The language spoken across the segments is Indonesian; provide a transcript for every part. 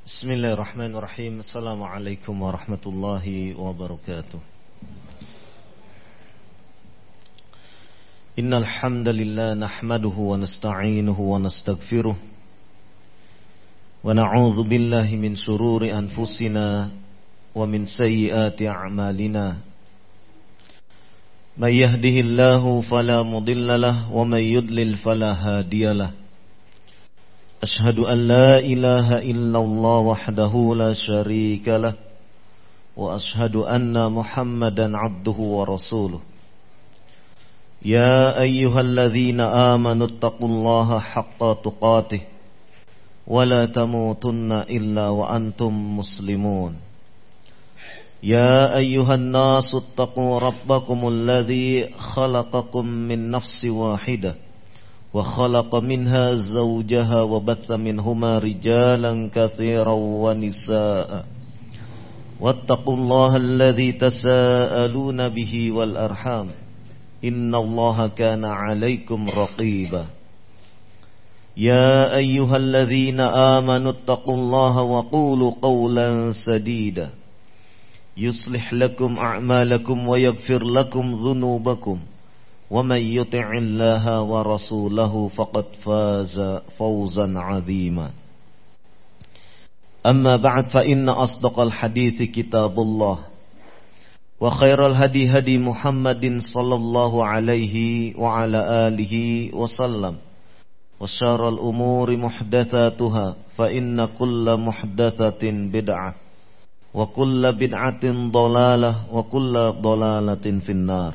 Bismillahirrahmanirrahim. Assalamualaikum warahmatullahi wabarakatuh. Innal hamdalillah nahmaduhu wa nasta'inuhu wa nastaghfiruh wa na'udzu billahi min shururi anfusina wa min sayyiati a'malina. May yahdihillahu fala mudilla lahu wa may yudlil fala hadiyalah. Ashhadu an la ilaha illallah wahdahu la syarika lah wa ashhadu anna Muhammadan abduhu wa rasuluh. Ya ayyuhalladzina amanu taqullaha haqqa tuqatih wa la tamutunna illa wa antum muslimun. Ya ayyuhan nasu taqu rabbakumul ladzi khalaqakum min nafsin wahidah wa khalaqa minha zawjaha wa batha minhuma rijalan katsiran wa nisaa wattaqullaha alladzi tasaaluna bihi wal arham innallaha kana 'alaikum raqiba. Ya ayyuhalladzina amanu taqullaha wa qulu qawlan sadida yuslih lakum a'malakum wa yaghfir lakum dhunubakum wa may yuti'illaha wa rasulahu faqad faza fawzan 'azima. Amma ba'd, fa inna asdaqal hadithi kitabullah wa khairal hadi hadi Muhammadin sallallahu alaihi wa ala alihi wa sallam wa syarrul umuri muhdatsatuha fa inna kulla muhdatsatin bid'ah wa kulla bid'atin dhalalah wa kulla dhalalatin finnar.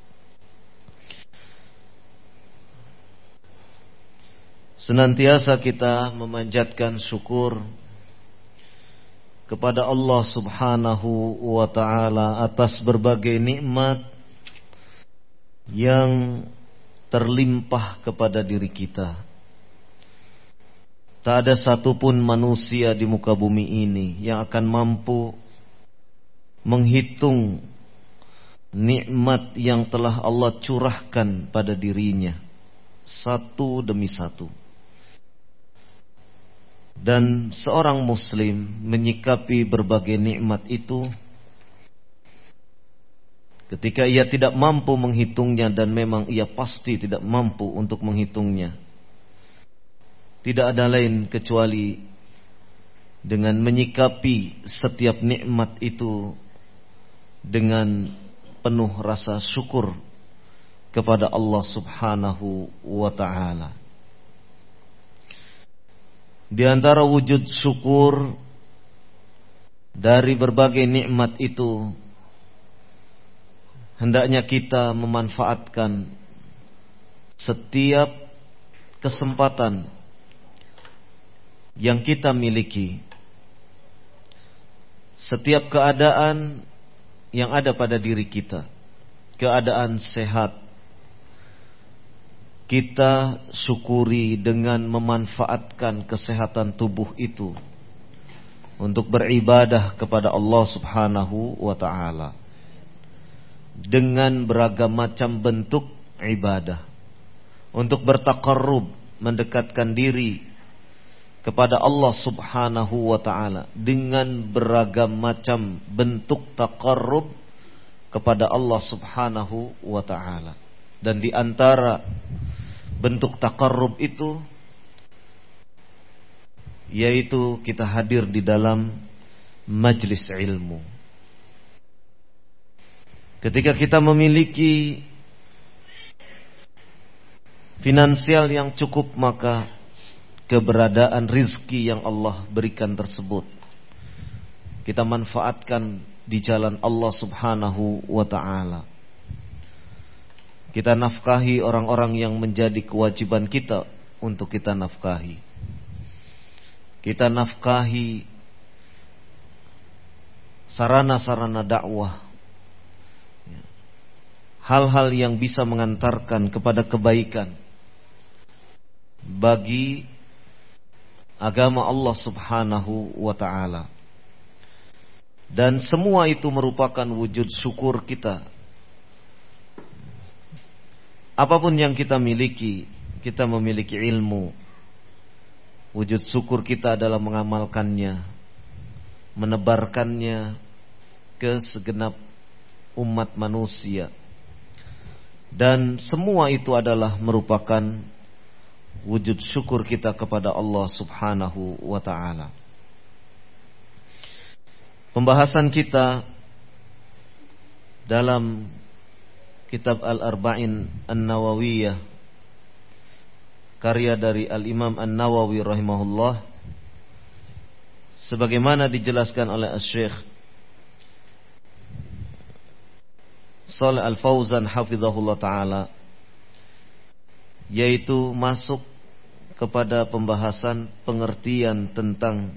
Senantiasa kita memanjatkan syukur kepada Allah subhanahu wa ta'ala atas berbagai nikmat yang terlimpah kepada diri kita. Tak ada satupun manusia di muka bumi ini yang akan mampu menghitung nikmat yang telah Allah curahkan pada dirinya satu demi satu. Dan seorang muslim menyikapi berbagai nikmat itu ketika ia tidak mampu menghitungnya, dan memang ia pasti tidak mampu untuk menghitungnya. Tidak ada lain kecuali dengan menyikapi setiap nikmat itu dengan penuh rasa syukur kepada Allah subhanahu wa ta'ala. Di antara wujud syukur dari berbagai nikmat itu, hendaknya kita memanfaatkan setiap kesempatan yang kita miliki, setiap keadaan yang ada pada diri kita, keadaan sehat, kita syukuri dengan memanfaatkan kesehatan tubuh itu untuk beribadah kepada Allah subhanahu wa ta'ala dengan beragam macam bentuk ibadah, untuk bertaqarrub, mendekatkan diri kepada Allah subhanahu wa ta'ala dengan beragam macam bentuk taqarrub kepada Allah subhanahu wa ta'ala. Dan di antara bentuk taqarrub itu yaitu kita hadir di dalam majlis ilmu. Ketika kita memiliki finansial yang cukup, maka keberadaan rizki yang Allah berikan tersebut kita manfaatkan di jalan Allah subhanahu wa ta'ala. Kita nafkahi orang-orang yang menjadi kewajiban kita untuk kita nafkahi. Kita nafkahi sarana-sarana dakwah, hal-hal yang bisa mengantarkan kepada kebaikan bagi agama Allah subhanahu wa ta'ala. Dan semua itu merupakan wujud syukur kita. Apapun yang kita miliki, kita memiliki ilmu, wujud syukur kita adalah mengamalkannya. menebarkannya ke segenap umat manusia. Dan semua itu adalah merupakan wujud syukur kita kepada Allah Subhanahu wa ta'ala. Pembahasan kita dalam kitab Al-Arba'in An-Nawawiyah, karya dari Al-Imam An-Nawawi rahimahullah, sebagaimana dijelaskan oleh Syekh Shalih Al-Fauzan hafizahullah ta'ala, yaitu masuk kepada pembahasan pengertian tentang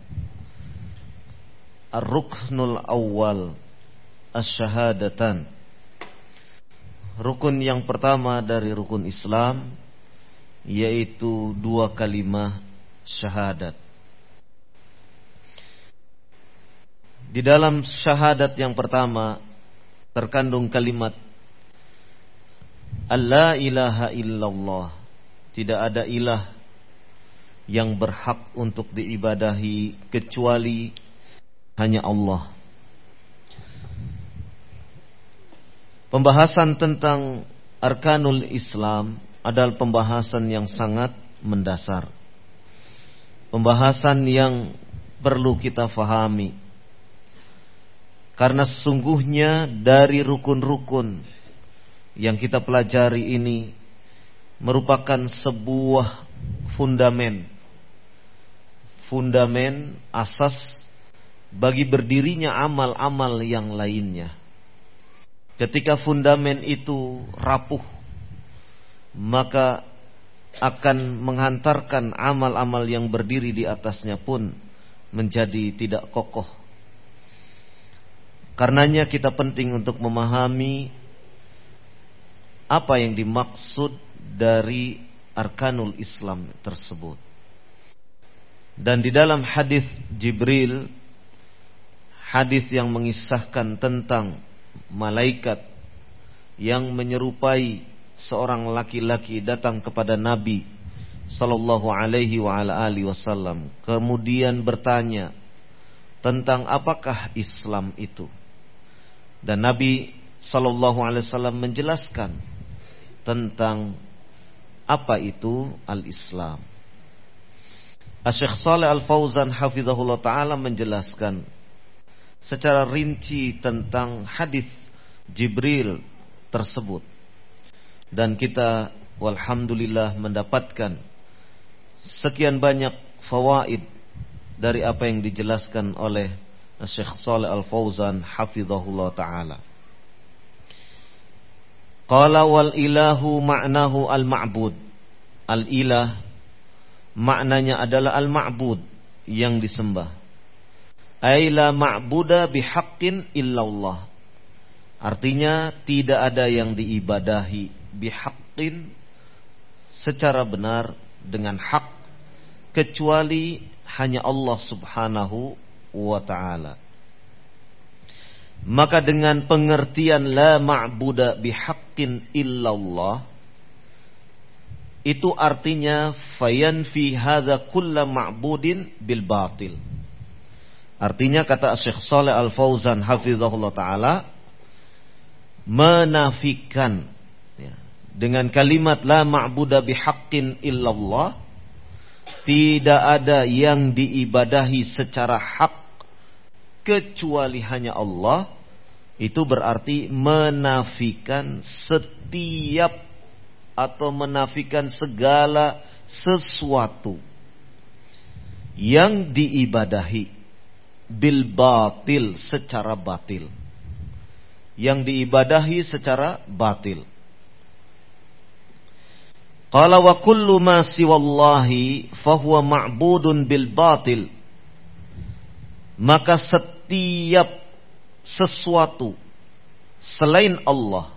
Ar-Ruknul Awwal Asy-Syahadatan, rukun yang pertama dari rukun Islam, yaitu 2 kalimat syahadat. Di dalam syahadat yang pertama terkandung kalimat La ilaha illallah, tidak ada ilah yang berhak untuk diibadahi kecuali hanya Allah. Pembahasan tentang Arkanul Islam adalah pembahasan yang sangat mendasar, pembahasan yang perlu kita fahami. Karena sesungguhnya dari rukun-rukun yang kita pelajari ini merupakan sebuah fundamen asas bagi berdirinya amal-amal yang lainnya. Ketika fundamen itu rapuh, maka akan menghantarkan amal-amal yang berdiri di atasnya pun menjadi tidak kokoh. Karenanya kita penting untuk memahami apa yang dimaksud dari Arkanul Islam tersebut. Dan di dalam hadis Jibril, hadis yang mengisahkan tentang malaikat yang menyerupai seorang laki-laki datang kepada Nabi sallallahu alaihi wa ala alihi wasallam, kemudian bertanya tentang apakah Islam itu. Dan Nabi sallallahu alaihi wasallam menjelaskan tentang apa itu al-Islam. Syekh Shalih Al-Fauzan hafizahullah ta'ala menjelaskan secara rinci tentang hadis Jibril tersebut. Dan kita walhamdulillah mendapatkan sekian banyak fawaid dari apa yang dijelaskan oleh Syekh Shalih Al-Fauzan hafizahullah ta'ala. Qala wal ilahu ma'nahu al-ma'bud. Al-ilah maknanya adalah al-ma'bud, yang disembah. Ay la ma'buda bihaqqin illallah. Artinya tidak ada yang diibadahi bihaqqin secara benar dengan hak kecuali hanya Allah Subhanahu wa ta'ala. Maka dengan pengertian la ma'buda bihaqqin illallah, itu artinya fayanfi hadza kulla ma'budin bil batil. Artinya kata Syekh Shalih Al-Fauzan hafizahullah ta'ala, menafikan dengan kalimat la ma'buda bihaqqin illallah, tidak ada yang diibadahi secara hak kecuali hanya Allah. Itu berarti menafikan setiap atau menafikan segala sesuatu yang diibadahi bil batil, secara batil, yang diibadahi secara batil. Qala wa kullu ma siwallahi fahuwa ma'budun bil batil. Maka setiap sesuatu selain Allah,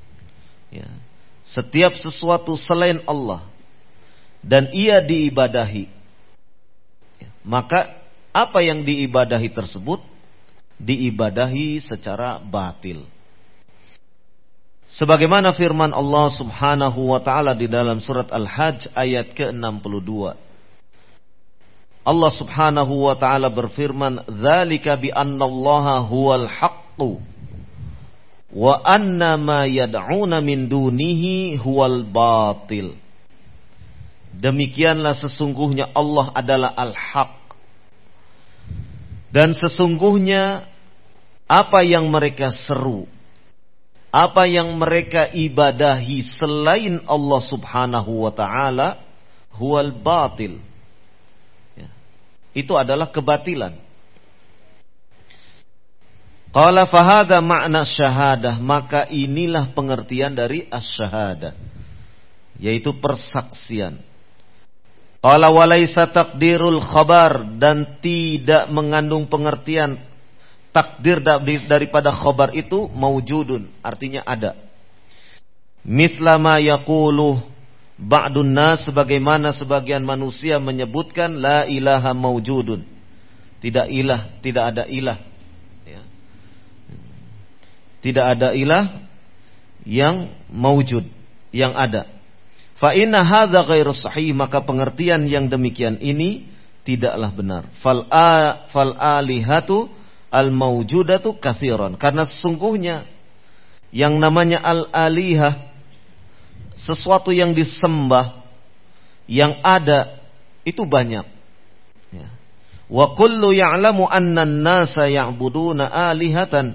setiap sesuatu selain Allah dan ia diibadahi, maka apa yang diibadahi tersebut diibadahi secara batil. Sebagaimana firman Allah Subhanahu wa ta'ala di dalam surat Al-Hajj ayat ke-62. Allah Subhanahu wa taala berfirman, "Dzalika bi annallaha huwal haqqu wa anna ma yad'una min dunihi huwal batil." Demikianlah sesungguhnya Allah adalah al-haq. Dan sesungguhnya apa yang mereka seru, apa yang mereka ibadahi selain Allah Subhanahu wa taala huwal batil. Itu adalah kebatilan. Qala fahadha makna syahadah, maka inilah pengertian dari as-syahadah, yaitu persaksian. Qala walaysa taqdirul khabar, dan tidak mengandung pengertian takdir daripada khabar itu maujudun, artinya ada. Mithla ma yaqulu ba'dun nas, sebagaimana sebagian manusia menyebutkan la ilaha maujudun, tidak ada ilah, ya. Tidak ada ilah yang maujud, yang ada. Fa inna hadza ghairu sahih, maka pengertian yang demikian ini tidaklah benar. Fal alihatu al maujudatu katsiran, karena sesungguhnya yang namanya al alihah, sesuatu yang disembah, yang ada, itu banyak. Wa kullu ya'lamu anna an-nasa ya'buduna alihatan.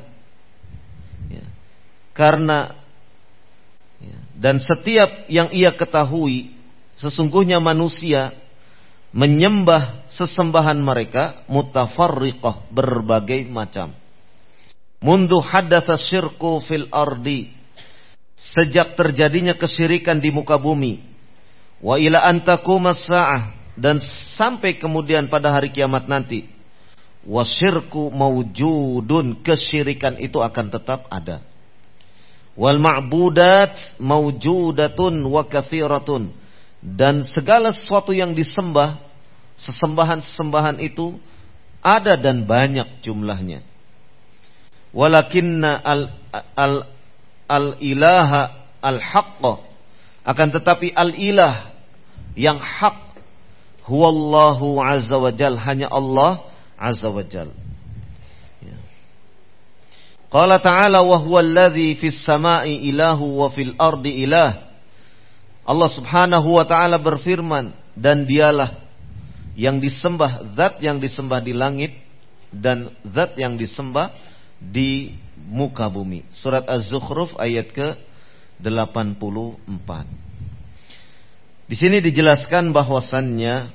Karena dan setiap yang ia ketahui, sesungguhnya manusia menyembah sesembahan mereka mutafarriqah, berbagai macam. Mundu hadatsa syirku fil ardi, sejak terjadinya kesyirikan di muka bumi, wa ila an taqumas saah, dan sampai kemudian pada hari kiamat nanti, wasyirku mawjudun, kesyirikan itu akan tetap ada. Wal ma'budat mawjudatun wa katsiratun, dan segala sesuatu yang disembah, sesembahan-sesembahan itu ada dan banyak jumlahnya. Walakinna al-ilaha al-haqqa, akan tetapi al-ilah yang hak, huwallahu azza wa jal, hanya Allah azza wa jal. Qala ta'ala wa huwal ladzi fis sama'i ilahu wa fil ardi ilah. Allah Subhanahu wa taala berfirman, dan dialah yang disembah, zat yang disembah di langit dan zat yang disembah di muka bumi. Surat Az-Zukhruf ayat ke-84. Di sini dijelaskan bahwasannya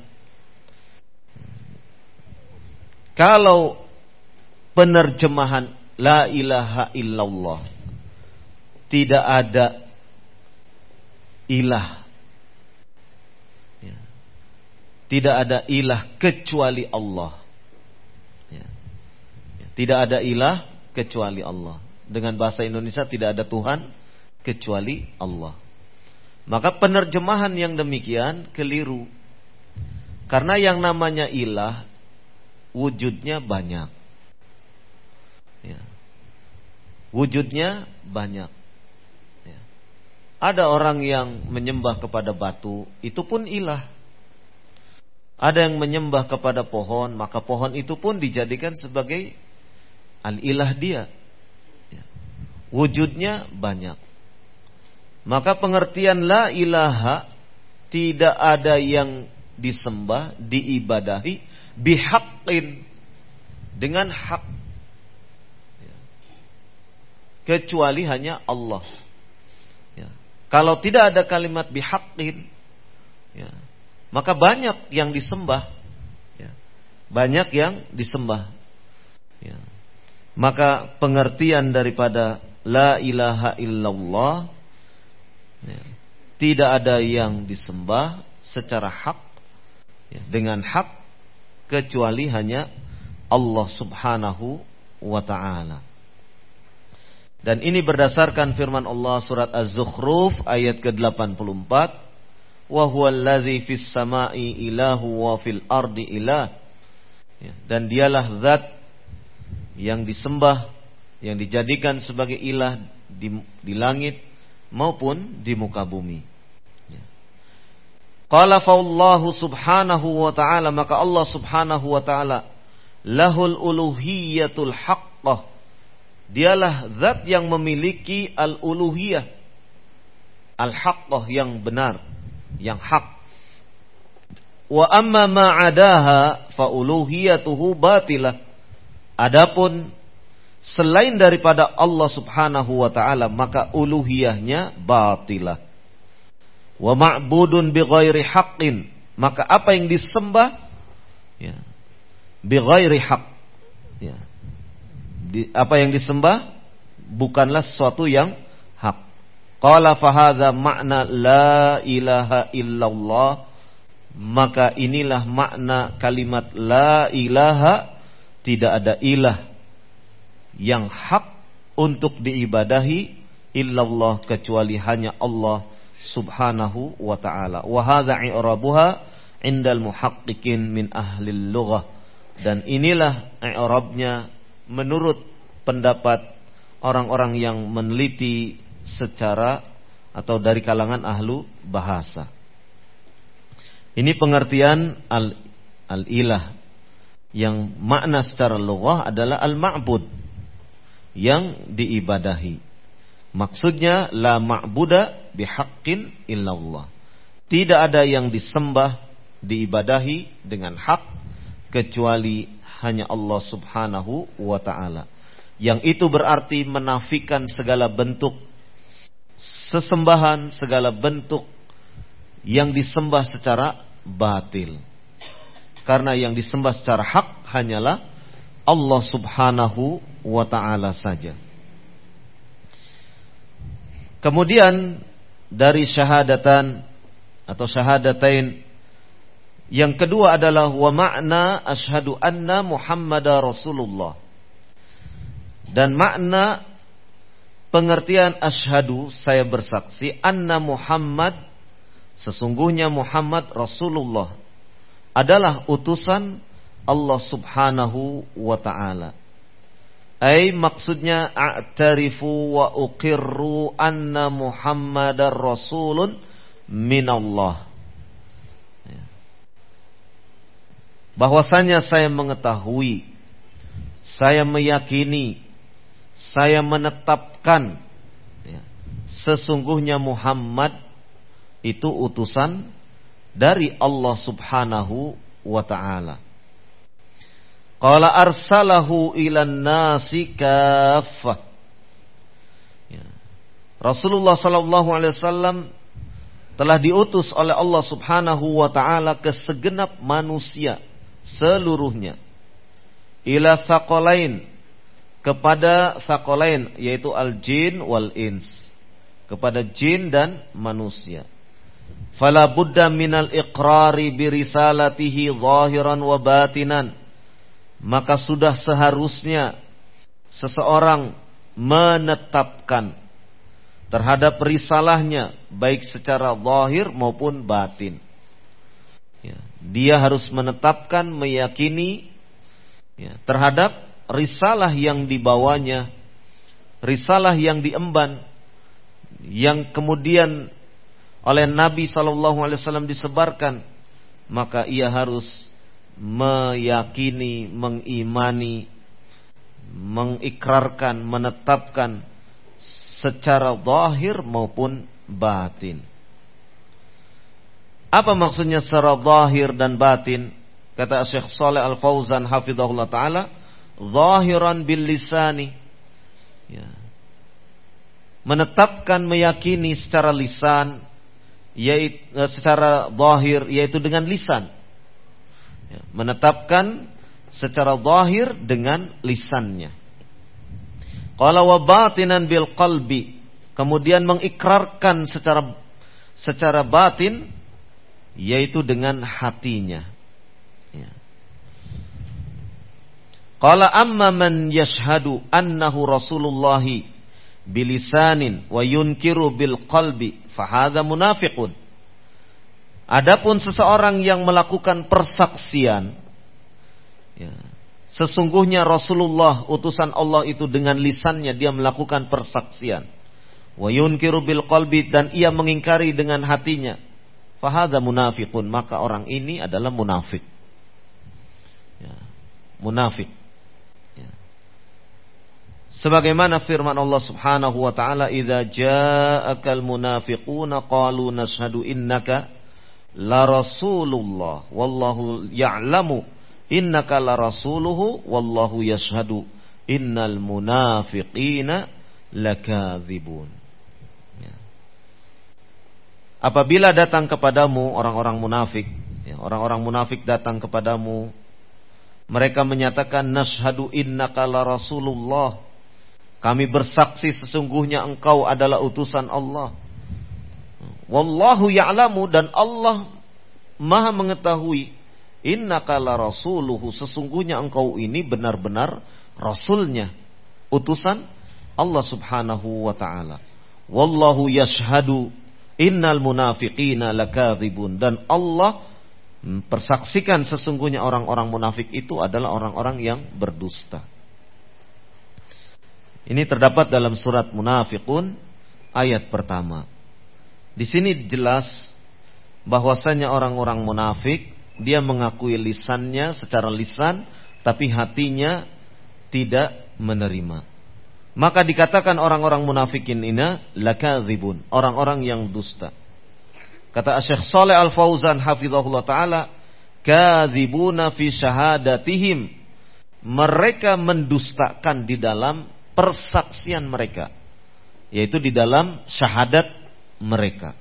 kalau penerjemahan la ilaha illallah, tidak ada ilah, tidak ada ilah kecuali Allah, tidak ada ilah kecuali Allah. Dengan bahasa Indonesia, tidak ada Tuhan kecuali Allah. Maka penerjemahan yang demikian keliru. Karena yang namanya ilah wujudnya banyak. Wujudnya banyak. Ada orang yang menyembah kepada batu, itu pun ilah. Ada yang menyembah kepada pohon, maka pohon itu pun dijadikan sebagai al-ilah dia. Wujudnya banyak. Maka pengertian la ilaha, tidak ada yang disembah, diibadahi bihaqqin, dengan hak, kecuali hanya Allah. Kalau tidak ada kalimat bihaqqin, maka banyak yang disembah, banyak yang disembah. Maka pengertian daripada la ilaha illallah, tidak ada yang disembah secara hak, dengan hak, kecuali hanya Allah Subhanahu wa ta'ala. Dan ini berdasarkan firman Allah surat Az-Zukhruf ayat ke-84, wa huwal ladzi fis sama'i ilahu wa fil ardi ilah. Dan dialah zat yang disembah, yang dijadikan sebagai ilah di langit maupun di muka bumi. Qala fa'allahu subhanahu wa ta'ala, maka Allah subhanahu wa ta'ala, lahul uluhiyatul haqqah, dialah zat yang memiliki al-uluhiyah, al-haqqah, yang benar, yang hak. Wa amma ma'adaha fa uluhiyatuhu batilah. Adapun selain daripada Allah subhanahu wa ta'ala, maka uluhiyahnya batilah. Wa ma'budun bighairi haqqin, maka apa yang disembah ya, bighairi haqq ya, apa yang disembah bukanlah sesuatu yang hak. Qala fahadha makna la ilaha illallah, maka inilah makna kalimat la ilaha, tidak ada ilah yang hak untuk diibadahi illallah, kecuali hanya Allah subhanahu wa ta'ala. Wa hadha i'rabuha indal muhaqqiqin min ahli lughah, dan inilah i'rabnya menurut pendapat orang-orang yang meneliti secara atau dari kalangan ahlu bahasa. Ini pengertian al-ilah, yang makna secara lughah adalah al-ma'bud, yang diibadahi. Maksudnya la ma'buda bihaqqin illallah, tidak ada yang disembah, diibadahi dengan hak kecuali hanya Allah subhanahu wa ta'ala. Yang itu berarti menafikan segala bentuk sesembahan, segala bentuk yang disembah secara batil. Karena yang disembah secara hak hanyalah Allah subhanahu wa ta'ala saja. Kemudian dari syahadatan atau syahadatain, yang kedua adalah wa makna asyhadu anna Muhammadar Rasulullah. Dan makna pengertian asyhadu, saya bersaksi, anna Muhammad, sesungguhnya Muhammad Rasulullah, adalah utusan Allah subhanahu wa ta'ala. Ay maksudnya a'tarifu wa uqirru anna Muhammadar Rasulun minallah, bahwasanya saya mengetahui, saya meyakini, saya menetapkan sesungguhnya Muhammad itu utusan dari Allah subhanahu wa ta'ala. Qala arsalahu ilan nasi kaffah. Rasulullah sallallahu alaihi wasallam telah diutus oleh Allah subhanahu wa ta'ala ke segenap manusia seluruhnya. Ila thaqalain, kepada thaqalain, yaitu al-jin wal ins, kepada jin dan manusia. Fala budda minal iqrari birisalatihi zahiran wa batinan, maka sudah seharusnya seseorang menetapkan terhadap risalahnya, baik secara zahir maupun batin. Dia harus menetapkan, meyakini terhadap risalah yang dibawanya, risalah yang diemban, yang kemudian oleh Nabi SAW disebarkan, maka ia harus meyakini, mengimani, mengikrarkan, menetapkan secara zahir maupun batin. Apa maksudnya secara zahir dan batin? Kata Syekh Shalih Al-Fauzan hafizahullah ta'ala, zahiran bil lisani, menetapkan, meyakini secara lisan, yaitu secara zahir, yaitu dengan lisan. Menetapkan secara zahir dengan lisannya. Qala wa batinan bil qalbi, kemudian mengikrarkan secara batin, yaitu dengan hatinya. Qala amma man yashhadu annahu Rasulullah bilisanin wa yunkiru bil qalbi fahadha munafiqun. Adapun seseorang yang melakukan persaksian, sesungguhnya Rasulullah utusan Allah itu dengan lisannya dia melakukan persaksian, wa yunkiru bil qalbi, dan ia mengingkari dengan hatinya, fahadza munafiqun, maka orang ini adalah munafik. Ya, munafik. Ya. Sebagaimana firman Allah Subhanahu wa taala, "Idza ja'akal munafiquna qalu nashhadu innaka la rasulullah wallahu ya'lamu innaka la rasuluhu wallahu yashhadu innal munafiqina lakadzibun." Ya. Apabila datang kepadamu orang-orang munafik, ya, orang-orang munafik datang kepadamu, mereka menyatakan, nashhadu innaka la rasulullah, kami bersaksi sesungguhnya engkau adalah utusan Allah. Wallahu ya'lamu, dan Allah maha mengetahui, innaka la rasuluhu, sesungguhnya engkau ini benar-benar rasulnya, utusan Allah Subhanahu wa ta'ala. Wallahu yashhadu innal munafiqina lakadzibun, dan Allah persaksikan sesungguhnya orang-orang munafik itu adalah orang-orang yang berdusta. Ini terdapat dalam surat Munafiqun ayat pertama. Di sini jelas bahwasanya orang-orang munafik, dia mengakui lisannya secara lisan, tapi hatinya tidak menerima. Maka dikatakan orang-orang munafikin ini lakadzibun, orang-orang yang dusta. Kata Syekh Shalih Al-Fauzan hafizahullah taala, kadzibuna fi syahadatihim, mereka mendustakan di dalam persaksian mereka, yaitu di dalam syahadat mereka.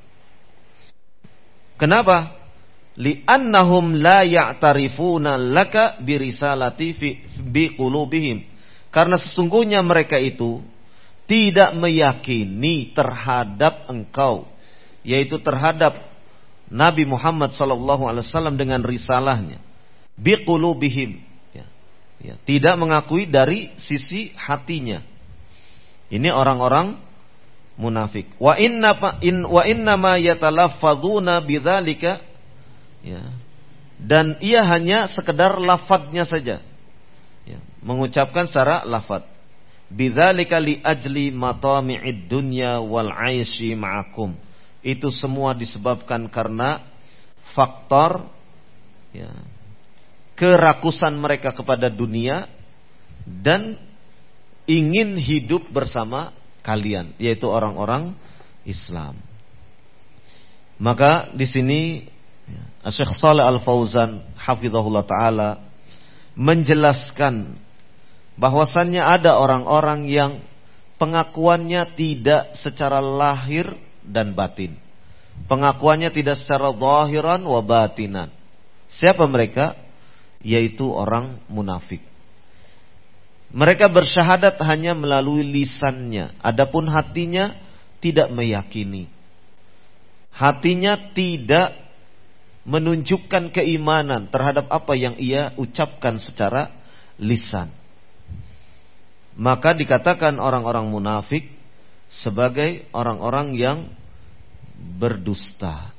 Kenapa? Li'annahum la ya'tarifuna laka birisalati bi qulubihim, karena sesungguhnya mereka itu tidak meyakini terhadap engkau, yaitu terhadap Nabi Muhammad SAW dengan risalahnya. Biqulubihim, ya, tidak mengakui dari sisi hatinya. Ini orang-orang munafik. Wa inna ma yatalaffadzuna bidzalika, ya, dan ia hanya sekedar lafadznya saja, ya, mengucapkan secara lafadz. Bidzalika li ajli matami'id dunya wal 'aisy ma'akum. Itu semua disebabkan karena faktor, ya, kerakusan mereka kepada dunia dan ingin hidup bersama kalian, yaitu orang-orang Islam. Maka di sini Syekh Shalih Al-Fauzan hafizahullah taala menjelaskan bahwasannya ada orang-orang yang pengakuannya tidak secara lahir dan batin. Pengakuannya tidak secara zahiran wa batinan. Siapa mereka? Yaitu orang munafik. Mereka bersyahadat hanya melalui lisannya, adapun hatinya tidak meyakini. Hatinya tidak menunjukkan keimanan terhadap apa yang ia ucapkan secara lisan. Maka dikatakan orang-orang munafik sebagai orang-orang yang berdusta.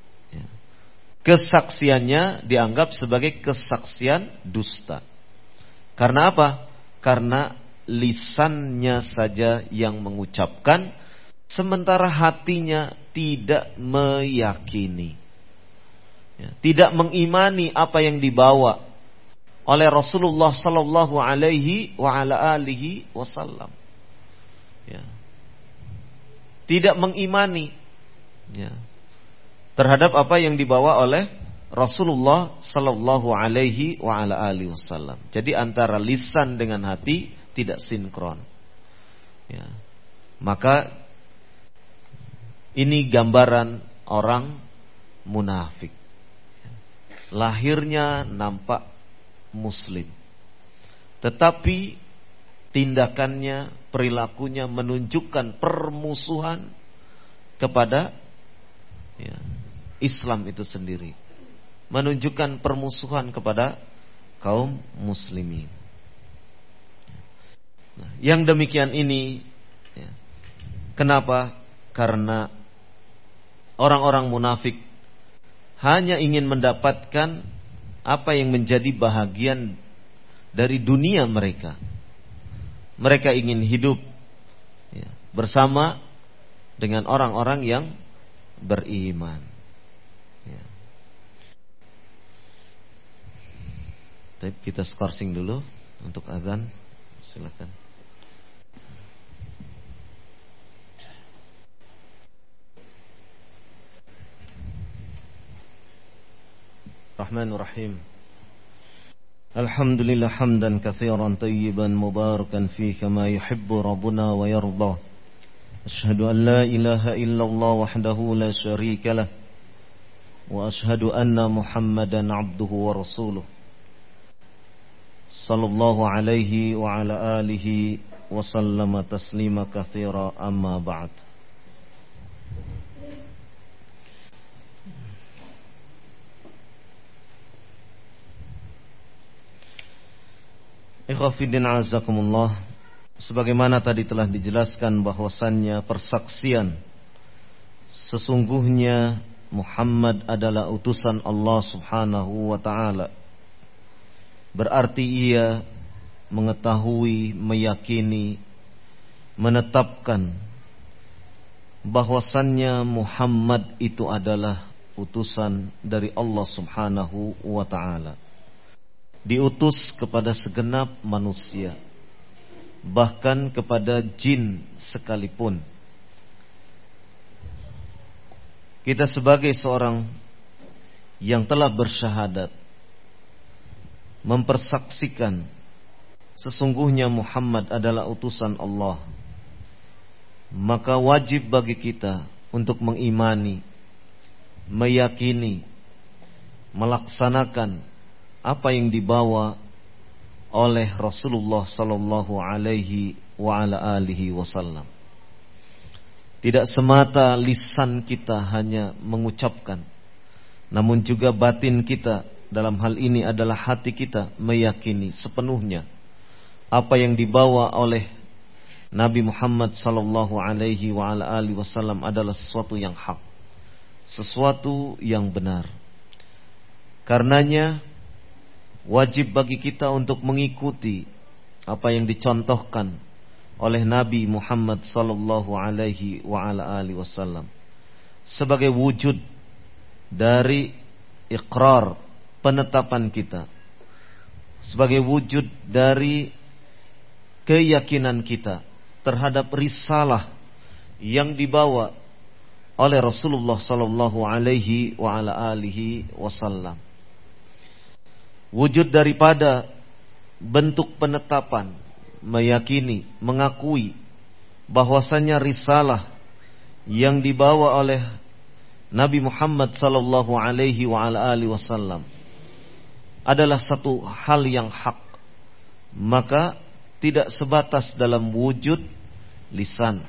Kesaksiannya dianggap sebagai kesaksian dusta. Karena apa? Karena lisannya saja yang mengucapkan, sementara hatinya tidak meyakini, tidak mengimani apa yang dibawa oleh Rasulullah sallallahu alaihi wa ala alihi wasallam. Tidak mengimani, terhadap apa yang dibawa oleh Rasulullah sallallahu alaihi wa ala alihi wasallam. Jadi antara lisan dengan hati tidak sinkron. Maka ini gambaran orang munafik. Lahirnya nampak muslim, tetapi tindakannya, perilakunya menunjukkan permusuhan kepada Islam itu sendiri, menunjukkan permusuhan kepada kaum muslimin. Yang demikian ini, kenapa? Karena orang-orang munafik hanya ingin mendapatkan apa yang menjadi bahagian dari dunia mereka. Mereka ingin hidup bersama dengan orang-orang yang beriman. Baik, kita skorsing dulu untuk azan. Silakan. Rahmanurrahim. Alhamdulillah hamdan katsiran tayyiban mubarakan fi kama yuhibbu rabbuna wa yarda. Asyhadu an la ilaha illallah wahdahu la syarika lah. Wa asyhadu anna Muhammadan abduhu wa rasuluh. Sallallahu alaihi wa ala alihi wa sallama taslima katsira amma ba'd. Ikhwafidin azakumullah. Sebagaimana tadi telah dijelaskan bahwasannya persaksian sesungguhnya Muhammad adalah utusan Allah subhanahu wa ta'ala, berarti ia mengetahui, meyakini, menetapkan bahwasannya Muhammad itu adalah utusan dari Allah subhanahu wa ta'ala, diutus kepada segenap manusia, bahkan kepada jin sekalipun. Kita sebagai seorang yang telah bersyahadat mempersaksikan sesungguhnya Muhammad adalah utusan Allah, maka wajib bagi kita untuk mengimani, meyakini, melaksanakan apa yang dibawa oleh Rasulullah sallallahu alaihi wa ala alihi wasallam. Tidak semata lisan kita hanya mengucapkan, namun juga batin kita, dalam hal ini adalah hati kita, meyakini sepenuhnya apa yang dibawa oleh Nabi Muhammad sallallahu alaihi wa ala alihi wasallam adalah sesuatu yang hak, sesuatu yang benar. Karenanya wajib bagi kita untuk mengikuti apa yang dicontohkan oleh Nabi Muhammad sallallahu alaihi wa ala alihi wasallam sebagai wujud dari iqrar, penetapan kita, sebagai wujud dari keyakinan kita terhadap risalah yang dibawa oleh Rasulullah sallallahu alaihi wa ala alihi wasallam. Wujud daripada bentuk penetapan, meyakini, mengakui bahwasanya risalah yang dibawa oleh Nabi Muhammad sallallahu alaihi wa ala alihi wasallam adalah satu hal yang hak, maka tidak sebatas dalam wujud lisan,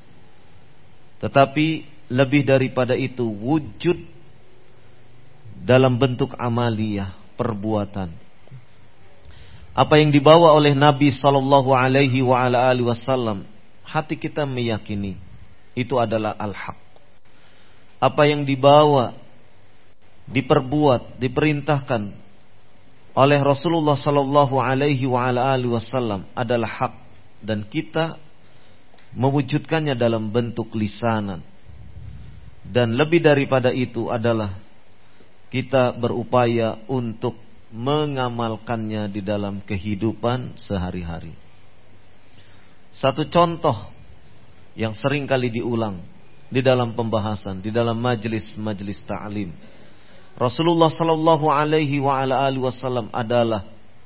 tetapi lebih daripada itu wujud dalam bentuk amaliyah, perbuatan. Apa yang dibawa oleh Nabi sallallahu alaihi wa ala alihi wasallam, hati kita meyakini itu adalah al-haq. Apa yang dibawa, diperbuat, diperintahkan oleh Rasulullah sallallahu alaihi wa ala alihi wasallam adalah hak, dan kita mewujudkannya dalam bentuk lisanan. Dan lebih daripada itu adalah kita berupaya untuk mengamalkannya di dalam kehidupan sehari-hari. Satu contoh yang sering kali diulang di dalam pembahasan, di dalam majelis-majelis ta'lim, Rasulullah sallallahu alaihi wa ala alihi wasallam adalah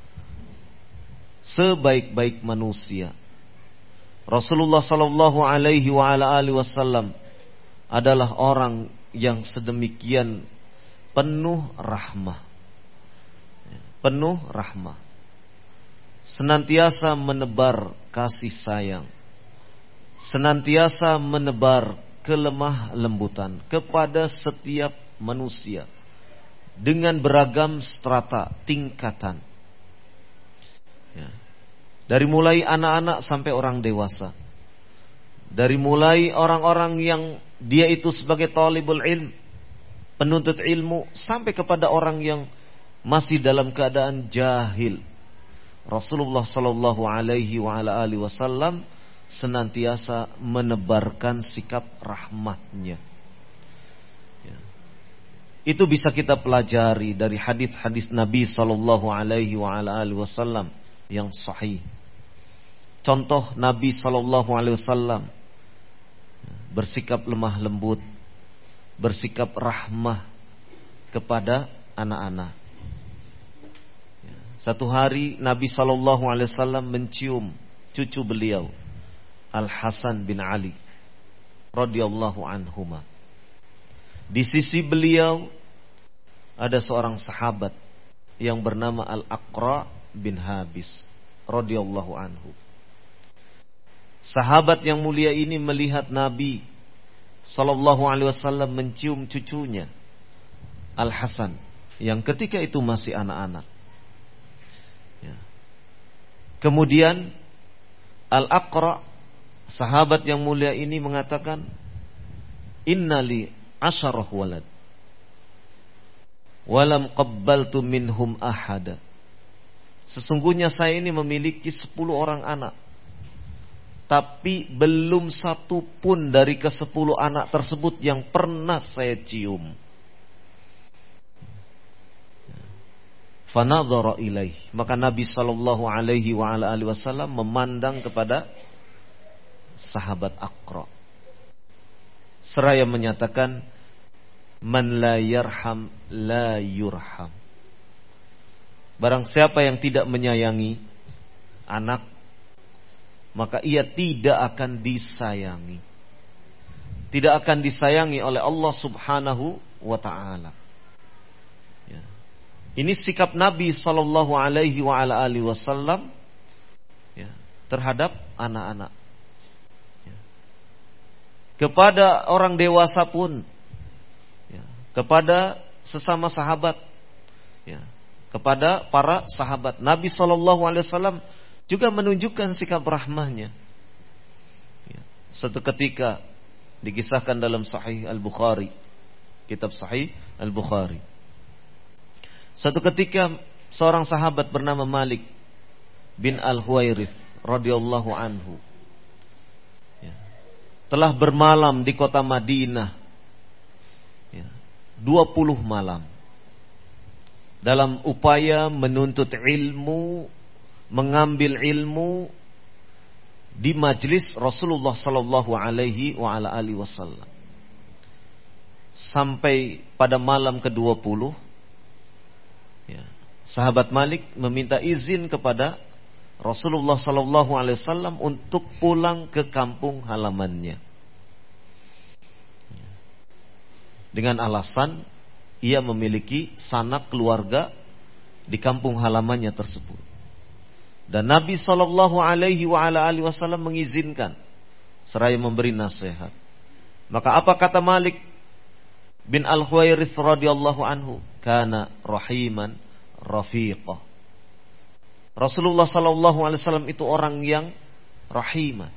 sebaik-baik manusia. Rasulullah sallallahu alaihi wa ala alihi wasallam adalah orang yang sedemikian penuh rahmah, penuh rahmah, senantiasa menebar kasih sayang, senantiasa menebar kelemah lembutan kepada setiap manusia dengan beragam strata, tingkatan, ya. Dari mulai anak-anak sampai orang dewasa, dari mulai orang-orang yang dia itu sebagai talibul ilm, penuntut ilmu, sampai kepada orang yang masih dalam keadaan jahil. Rasulullah sallallahu alaihi wa ala alihi wasallam senantiasa menebarkan sikap rahmatnya. Ya. Itu bisa kita pelajari dari hadis-hadis Nabi sallallahu alaihi wasallam yang sahih. Contoh Nabi sallallahu alaihi wasallam bersikap lemah lembut, bersikap rahmah kepada anak-anak. Satu hari Nabi sallallahu alaihi wasallam mencium cucu beliau, Al Hasan bin Ali radhiyallahu anhuma. Di sisi beliau ada seorang sahabat yang bernama Al-Aqra bin Habis radhiyallahu anhu. Sahabat yang mulia ini melihat Nabi sallallahu alaihi wasallam mencium cucunya Al Hasan yang ketika itu masih anak-anak. Kemudian Al-Aqra, sahabat yang mulia ini mengatakan, innali asyarah walad walam qabbaltu minhum ahada. Sesungguhnya saya ini memiliki 10 orang anak, tapi belum satu pun dari ke-10 anak tersebut yang pernah saya cium. Fanadhara ilaih, maka Nabi sallallahu alaihi wasallam memandang kepada sahabat Aqra seraya menyatakan, man la yarham la yurham. Barang siapa yang tidak menyayangi anak, maka ia tidak akan disayangi. Tidak akan disayangi oleh Allah subhanahu wa ta'ala. Ya. Ini sikap Nabi sallallahu alaihi wasallam terhadap anak-anak. Kepada orang dewasa pun, kepada sesama sahabat, kepada para sahabat, Nabi SAW juga menunjukkan sikap rahmahnya. Suatu ketika dikisahkan dalam Sahih Al-Bukhari, kitab Sahih Al-Bukhari. Suatu ketika seorang sahabat bernama Malik bin Al-Huwairith radhiyallahu anhu telah bermalam di kota Madinah 20 malam dalam upaya menuntut ilmu, mengambil ilmu di majlis Rasulullah sallallahu alaihi wasallam. Sampai pada malam ke-20, sahabat Malik meminta izin kepada Rasulullah sallallahu alaihi wasallam untuk pulang ke kampung halamannya. Dengan alasan ia memiliki sanak keluarga di kampung halamannya tersebut. Dan Nabi sallallahu alaihi wasallam mengizinkan seraya memberi nasihat. Maka apa kata Malik bin Al-Huwairith radhiyallahu anhu? Kana rahiman rafiqah. Rasulullah sallallahu alaihi wasallam itu orang yang rahimah.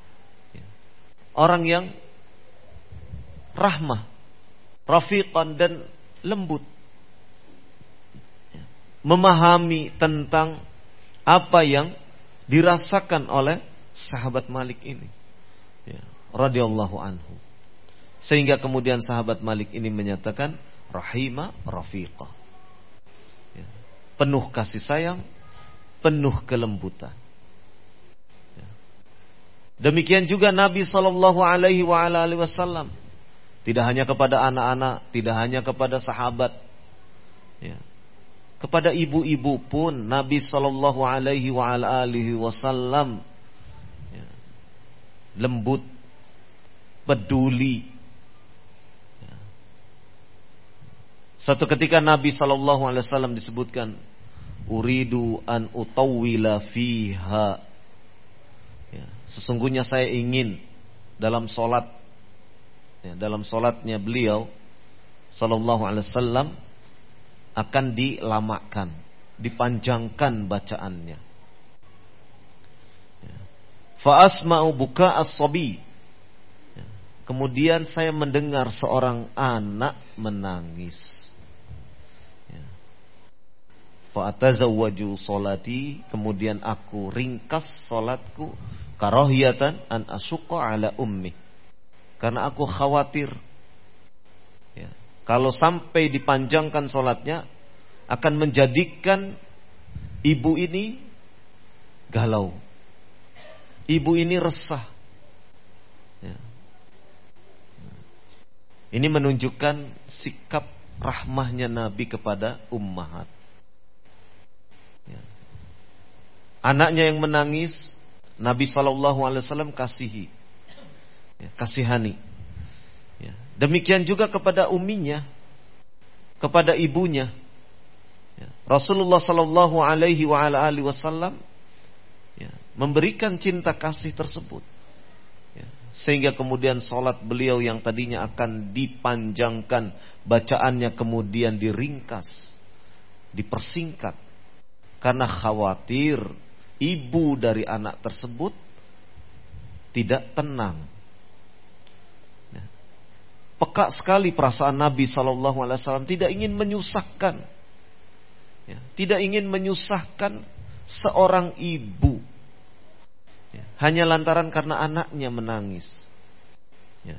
Orang yang rahmah, rafiqan dan lembut. Memahami tentang apa yang dirasakan oleh sahabat Malik ini. Radhiyallahu anhu. Sehingga kemudian sahabat Malik ini menyatakan rahimah rafiqah. Penuh kasih sayang, penuh kelembutan. Demikian juga Nabi sallallahu alaihi wasallam tidak hanya kepada anak-anak, tidak hanya kepada sahabat, kepada ibu-ibu pun Nabi sallallahu alaihi wasallam lembut, peduli. Satu ketika Nabi sallallahu alaihi wasallam disebutkan, uridu an utawwila fiha. Sesungguhnya saya ingin dalam solat, dalam solatnya beliau sallallahu alaihi wasallam akan dilamakan, dipanjangkan bacaannya. Fa asma'u buka as-sabi. Kemudian saya mendengar seorang anak menangis. Fa'atazawwaju solati, kemudian aku ringkas solatku, karahiyatan an asyqa ala ummi, karena aku khawatir Kalau sampai dipanjangkan sholatnya, akan menjadikan ibu ini galau. Ibu ini resah. Ya. Ini menunjukkan sikap rahmahnya Nabi kepada ummahat. Ya. Anaknya yang menangis, Nabi SAW kasihi, ya, kasihani. Ya. Demikian juga kepada umminya, kepada ibunya. Ya. Rasulullah SAW ya, memberikan cinta kasih tersebut. Ya. Sehingga kemudian sholat beliau yang tadinya akan dipanjangkan, bacaannya kemudian diringkas, dipersingkat, karena khawatir ibu dari anak tersebut tidak tenang. Ya. Peka sekali perasaan Nabi SAW, tidak ingin menyusahkan, ya, tidak ingin menyusahkan seorang ibu, ya, hanya lantaran karena anaknya menangis. Ya.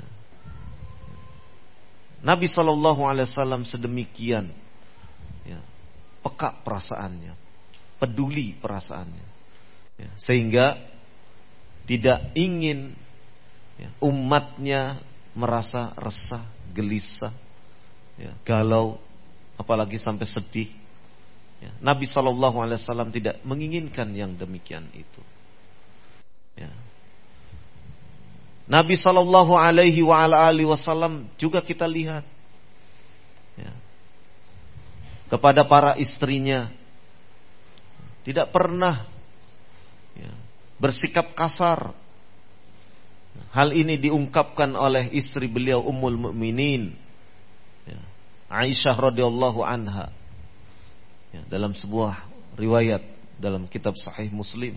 Nabi SAW sedemikian, ya, peka perasaannya, peduli perasaannya, ya, sehingga tidak ingin, ya, umatnya merasa resah, gelisah, ya, galau, apalagi sampai sedih. Ya. Nabi SAW tidak menginginkan yang demikian itu. Ya. Nabi SAW juga kita lihat, ya, kepada para istrinya tidak pernah, ya, bersikap kasar. Hal ini diungkapkan oleh istri beliau Ummul Mukminin, ya, Aisyah radhiyallahu anha, ya, dalam sebuah riwayat dalam kitab Sahih Muslim.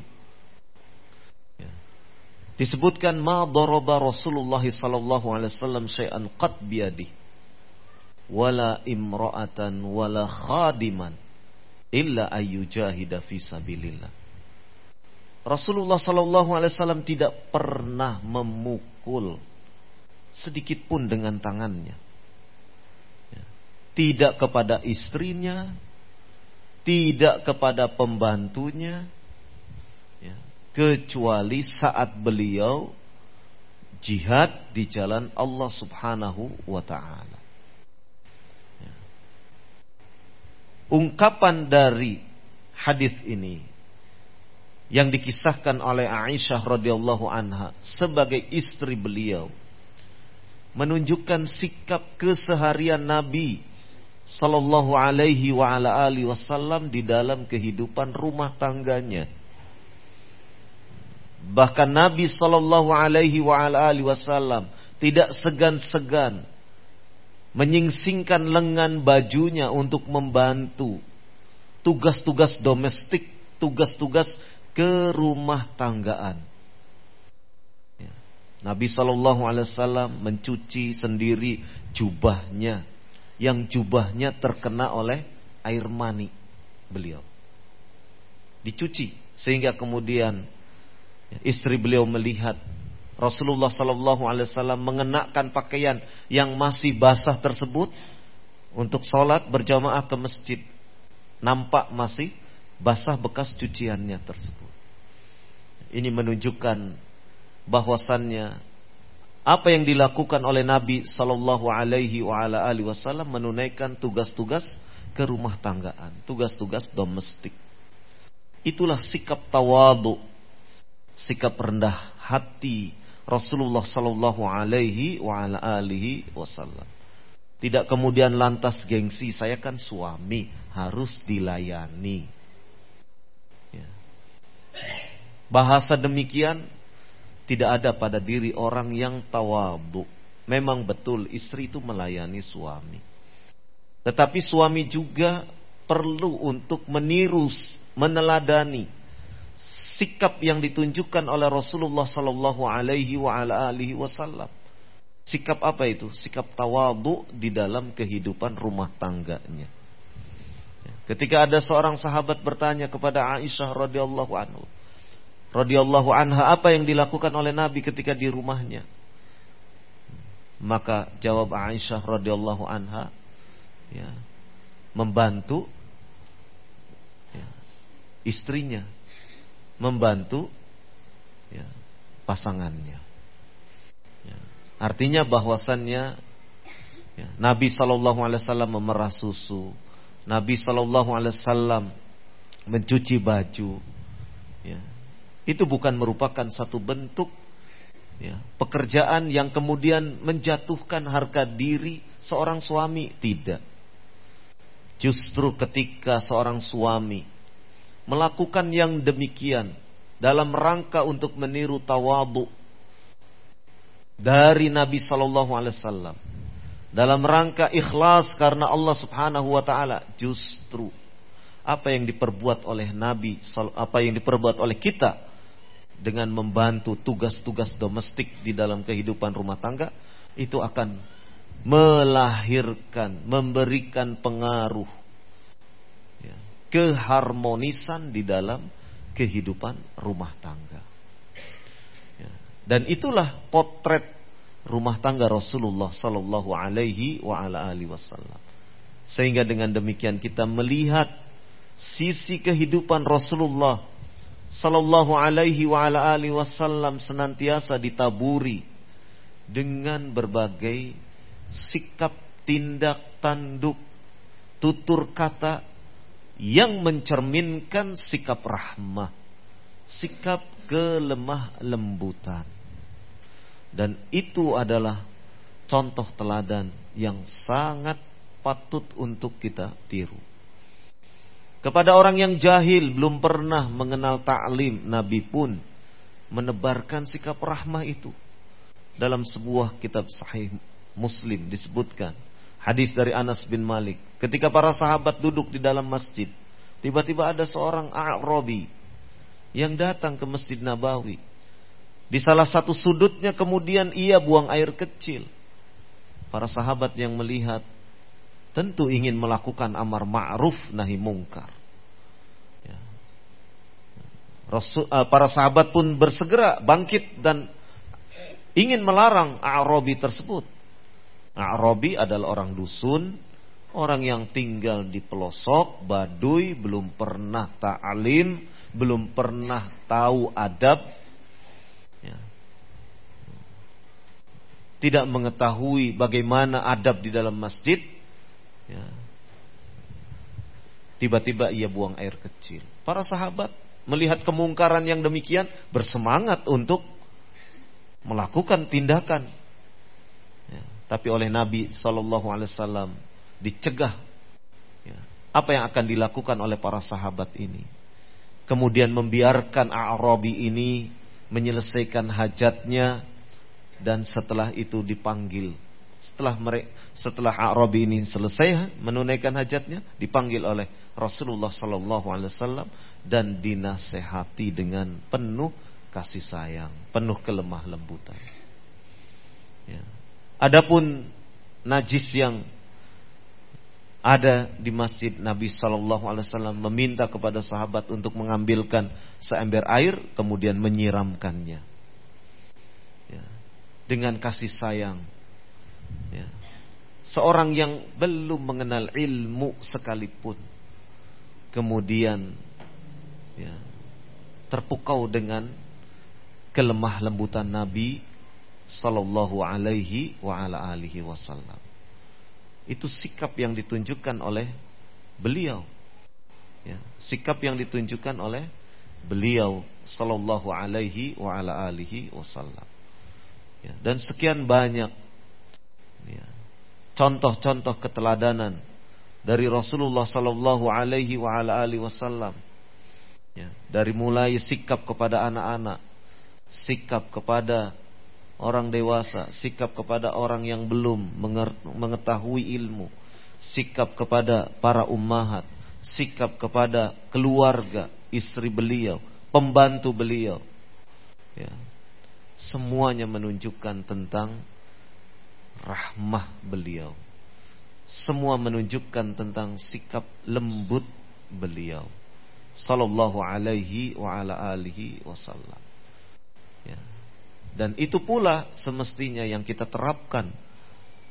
Disebutkan ma daraba Rasulullah sallallahu alaihi wasallam syai'an qad biyadihi wala imra'atan wala khadiman illa ayyujahida fi sabilillah. Rasulullah sallallahu alaihi wasallam tidak pernah memukul sedikit pun dengan tangannya. Tidak kepada istrinya, tidak kepada pembantunya, kecuali saat beliau jihad di jalan Allah Subhanahu wa ta'ala. Ungkapan dari hadis ini yang dikisahkan oleh Aisyah radhiyallahu anha sebagai istri beliau menunjukkan sikap keseharian Nabi sallallahu alaihi wa ala alihi wasallam di dalam kehidupan rumah tangganya. Bahkan Nabi sallallahu alaihi wa ala alihi wasallam tidak segan-segan menyingsingkan lengan bajunya untuk membantu tugas-tugas domestik, tugas-tugas kerumah tanggaan. Ya. Nabi sallallahu alaihi wasallam mencuci sendiri jubahnya, yang jubahnya terkena oleh air mani beliau. Dicuci sehingga kemudian istri beliau melihat Rasulullah sallallahu alaihi wasallam mengenakan pakaian yang masih basah tersebut untuk sholat berjamaah ke masjid. Nampak masih basah bekas cuciannya tersebut. Ini menunjukkan bahwasannya apa yang dilakukan oleh Nabi sallallahu alaihi wasallam menunaikan tugas-tugas kerumah tanggaan, tugas-tugas domestik. Itulah sikap tawadhu, sikap rendah hati Rasulullah sallallahu alaihi wasallam. Tidak kemudian lantas gengsi, saya kan suami, harus dilayani. Ya. Bahasa demikian tidak ada pada diri orang yang tawadhu. Memang betul istri itu melayani suami, tetapi suami juga perlu untuk meniru, meneladani sikap yang ditunjukkan oleh Rasulullah sallallahu alaihi wasallam. Sikap apa itu? Sikap tawadhu di dalam kehidupan rumah tangganya. Ketika ada seorang sahabat bertanya kepada Aisyah radhiyallahu anha, apa yang dilakukan oleh Nabi ketika di rumahnya? Maka jawab Aisyah radhiyallahu anha, ya, membantu ya, istrinya, membantu ya, pasangannya. Ya. Artinya bahwasannya ya, Nabi SAW memerah susu, Nabi SAW mencuci baju. Ya. Itu bukan merupakan satu bentuk ya, pekerjaan yang kemudian menjatuhkan harga diri seorang suami. Tidak. Justru ketika seorang suami melakukan yang demikian dalam rangka untuk meniru tawadhu dari Nabi SAW, dalam rangka ikhlas karena Allah Subhanahu wa taala, justru apa yang diperbuat oleh Nabi, apa yang diperbuat oleh kita dengan membantu tugas-tugas domestik di dalam kehidupan rumah tangga, itu akan melahirkan, memberikan pengaruh ya, keharmonisan di dalam kehidupan rumah tangga ya. Dan itulah potret rumah tangga Rasulullah Sallallahu Alaihi Wasallam. Sehingga dengan demikian kita melihat sisi kehidupan Rasulullah Sallallahu Alaihi Wasallam senantiasa ditaburi dengan berbagai sikap, tindak, tanduk, tutur kata yang mencerminkan sikap rahmah, sikap kelemah lembutan. Dan itu adalah contoh teladan yang sangat patut untuk kita tiru. Kepada orang yang jahil, belum pernah mengenal ta'lim, Nabi pun menebarkan sikap rahmah itu. Dalam sebuah kitab Sahih Muslim disebutkan hadis dari Anas bin Malik, ketika para sahabat duduk di dalam masjid, tiba-tiba ada seorang A'rabi yang datang ke Masjid Nabawi. Di salah satu sudutnya kemudian ia buang air kecil. Para sahabat yang melihat tentu ingin melakukan amar ma'ruf nahi mungkar. Ya. Para sahabat pun bersegera bangkit dan ingin melarang A'rabi tersebut. A'rabi adalah orang dusun, orang yang tinggal di pelosok, baduy, belum pernah ta'alim, belum pernah tahu adab, ya. Tidak mengetahui bagaimana adab di dalam masjid. Ya. Tiba-tiba ia buang air kecil. Para sahabat melihat kemungkaran yang demikian bersemangat untuk melakukan tindakan. Ya. Tapi oleh Nabi SAW dicegah. Ya. Apa yang akan dilakukan oleh para sahabat ini? Kemudian membiarkan A'rabi ini menyelesaikan hajatnya, dan setelah itu dipanggil. Setelah A'rabi ini selesai menunaikan hajatnya, dipanggil oleh Rasulullah SAW dan dinasehati dengan penuh kasih sayang, penuh kelemah lembutan. Ya. Adapun najis yang ada di masjid, Nabi SAW meminta kepada sahabat untuk mengambilkan seember air kemudian menyiramkannya. Ya. Dengan kasih sayang. Ya. Seorang yang belum mengenal ilmu sekalipun kemudian ya, terpukau dengan kelemah lembutan Nabi Sallallahu Alaihi Wasallam. Itu sikap yang ditunjukkan oleh beliau ya, sikap yang ditunjukkan oleh beliau Sallallahu Alaihi Wasallam ya. Dan sekian banyak ya, contoh-contoh keteladanan dari Rasulullah Sallallahu Alaihi Wasallam ya, dari mulai sikap kepada anak-anak, sikap kepada orang dewasa, sikap kepada orang yang belum mengetahui ilmu, sikap kepada para ummahat, sikap kepada keluarga, istri beliau, pembantu beliau ya. Semuanya menunjukkan tentang rahmah beliau. Semua menunjukkan tentang sikap lembut beliau Sallallahu Alaihi Wasallam ya. Dan itu pula semestinya yang kita terapkan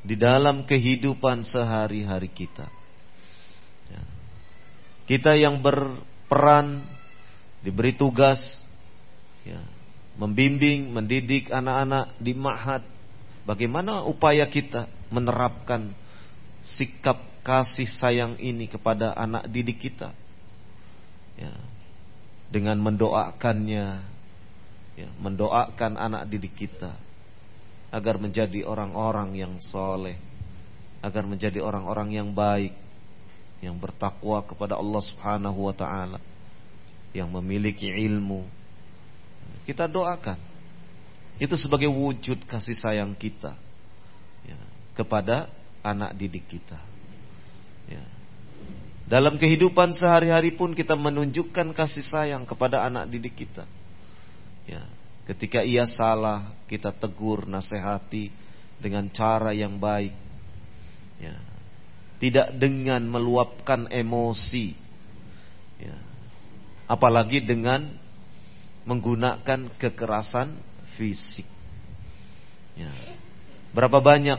di dalam kehidupan sehari-hari kita. Ya. Kita yang berperan, diberi tugas, ya, membimbing, mendidik anak-anak di ma'had, bagaimana upaya kita menerapkan sikap kasih sayang ini kepada anak didik kita, ya, dengan mendoakannya, ya, mendoakan anak didik kita agar menjadi orang-orang yang soleh, agar menjadi orang-orang yang baik, yang bertakwa kepada Allah Subhanahu wa ta'ala, yang memiliki ilmu. Kita doakan. Itu sebagai wujud kasih sayang kita, ya, kepada anak didik kita. Ya. Dalam kehidupan sehari-hari pun kita menunjukkan kasih sayang kepada anak didik kita. Ya. Ketika ia salah, kita tegur, nasihati dengan cara yang baik. Ya. Tidak dengan meluapkan emosi. Ya. Apalagi dengan menggunakan kekerasan fisik. Ya. Berapa banyak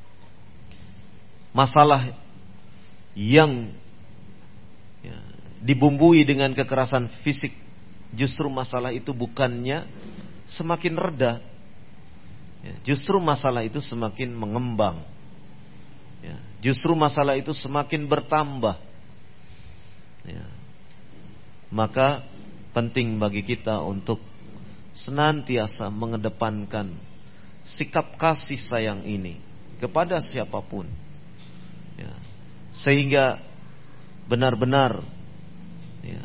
masalah yang, ya, dibumbui dengan kekerasan fisik, justru masalah itu bukannya semakin reda, ya, justru masalah itu semakin mengembang, ya, justru masalah itu semakin bertambah. Ya. Maka penting bagi kita untuk senantiasa mengedepankan sikap kasih sayang ini kepada siapapun, ya, sehingga benar-benar, ya,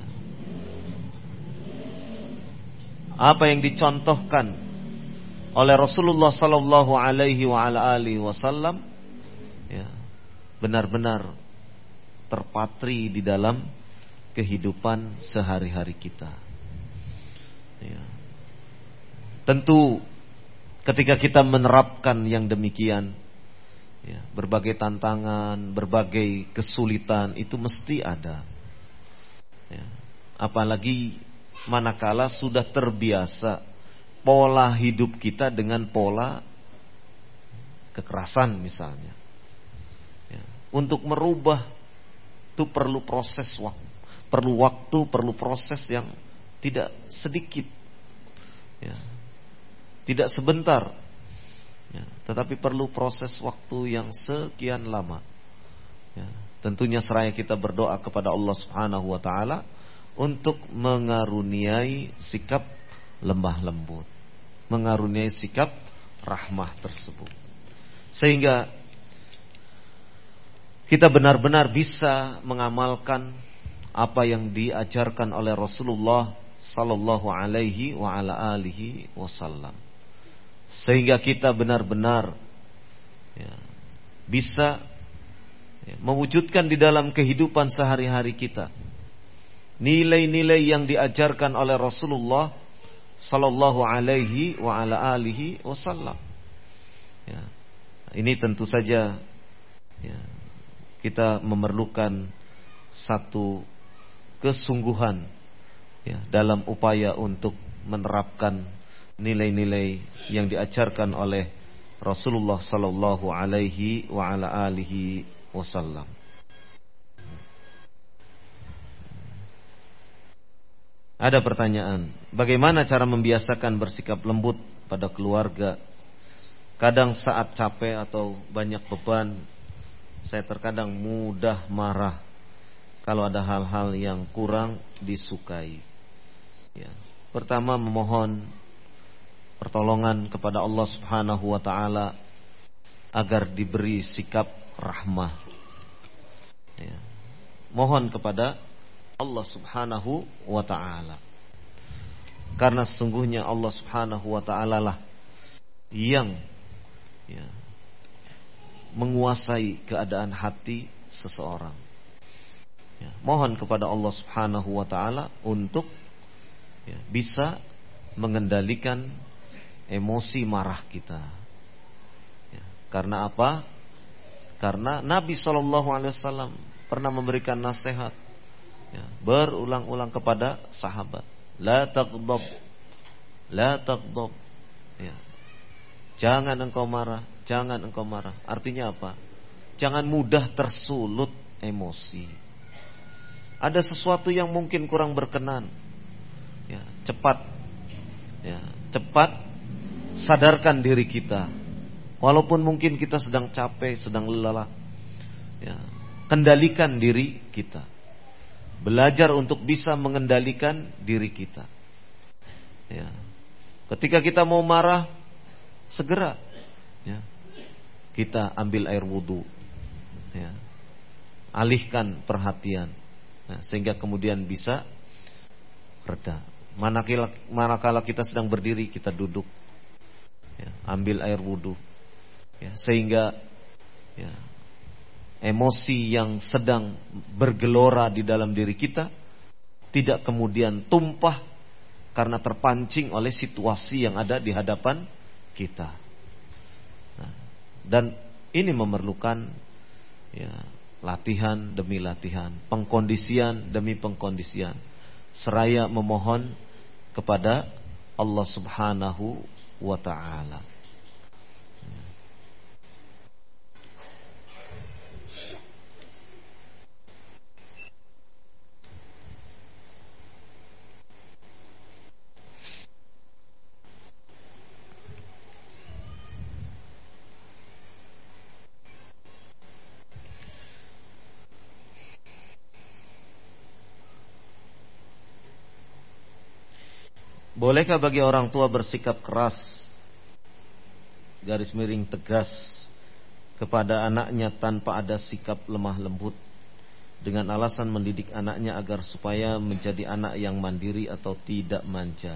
apa yang dicontohkan oleh Rasulullah sallallahu alaihi wasallam, ya, benar-benar terpatri di dalam kehidupan sehari-hari kita. Ya. Tentu ketika kita menerapkan yang demikian, ya, berbagai tantangan, berbagai kesulitan itu mesti ada. Ya. Apalagi manakala sudah terbiasa pola hidup kita dengan pola kekerasan misalnya. Ya. Untuk merubah itu perlu proses waktu, perlu proses yang tidak sedikit, ya, tidak sebentar, ya, tetapi perlu proses waktu yang sekian lama. Ya. Tentunya seraya kita berdoa kepada Allah Subhanahu wa ta'ala untuk mengaruniai sikap lemah lembut, mengaruniai sikap rahmah tersebut, sehingga kita benar-benar bisa mengamalkan apa yang diajarkan oleh Rasulullah sallallahu alaihi wa ala alihi wasallam, sehingga kita benar-benar, ya, bisa, ya, mewujudkan di dalam kehidupan sehari-hari kita nilai-nilai yang diajarkan oleh Rasulullah sallallahu alaihi wa ala alihi wasallam. Ya. Ini tentu saja, ya, kita memerlukan satu kesungguhan, ya, dalam upaya untuk menerapkan nilai-nilai yang diajarkan oleh Rasulullah sallallahu alaihi wa ala alihi wasallam. Ada pertanyaan, bagaimana cara membiasakan bersikap lembut pada keluarga? Kadang saat capek atau banyak beban, saya terkadang mudah marah kalau ada hal-hal yang kurang disukai. Ya. Pertama, memohon pertolongan kepada Allah Subhanahu wa ta'ala agar diberi sikap rahmah. Ya. Mohon kepada Allah Subhanahu wa ta'ala, karena sesungguhnya Allah Subhanahu wa ta'ala lah yang, ya, menguasai keadaan hati seseorang. Ya, mohon kepada Allah Subhanahu wa ta'ala untuk, ya, bisa mengendalikan emosi marah kita. Ya, karena apa? Karena Nabi SAW pernah memberikan nasihat, ya, berulang-ulang kepada sahabat, la taghdab, la taghdab. Ya. Jangan engkau marah, jangan engkau marah. Artinya apa? Jangan mudah tersulut emosi. Ada sesuatu yang mungkin kurang berkenan, ya, cepat sadarkan diri kita. Walaupun mungkin kita sedang capek, sedang lelah, ya, kendalikan diri kita. Belajar untuk bisa mengendalikan diri kita, ya. Ketika kita mau marah, segera, ya, kita ambil air wudhu, ya, alihkan perhatian, nah, sehingga kemudian bisa reda. Manakala kita sedang berdiri, kita duduk, ya, ambil air wudhu, ya, sehingga, ya, emosi yang sedang bergelora di dalam diri kita tidak kemudian tumpah karena terpancing oleh situasi yang ada di hadapan kita. Nah, dan ini memerlukan, ya, latihan demi latihan, pengkondisian demi pengkondisian, seraya memohon kepada Allah Subhanahu wa ta'ala. Bolehkah bagi orang tua bersikap keras, garis miring tegas, kepada anaknya tanpa ada sikap lemah lembut, dengan alasan mendidik anaknya agar supaya menjadi anak yang mandiri atau tidak manja?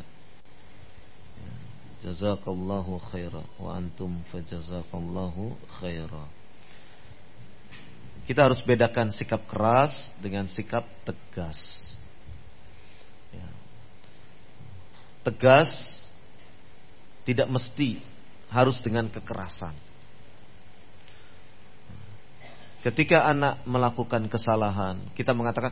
Jazakallahu khaira wa antum fajazakallahu khaira. Kita harus bedakan sikap keras dengan sikap tegas. Tegas tidak mesti harus dengan kekerasan. Ketika anak melakukan kesalahan, kita mengatakan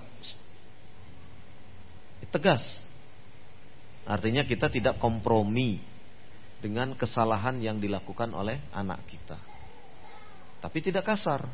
tegas. Artinya kita tidak kompromi dengan kesalahan yang dilakukan oleh anak kita, tapi tidak kasar.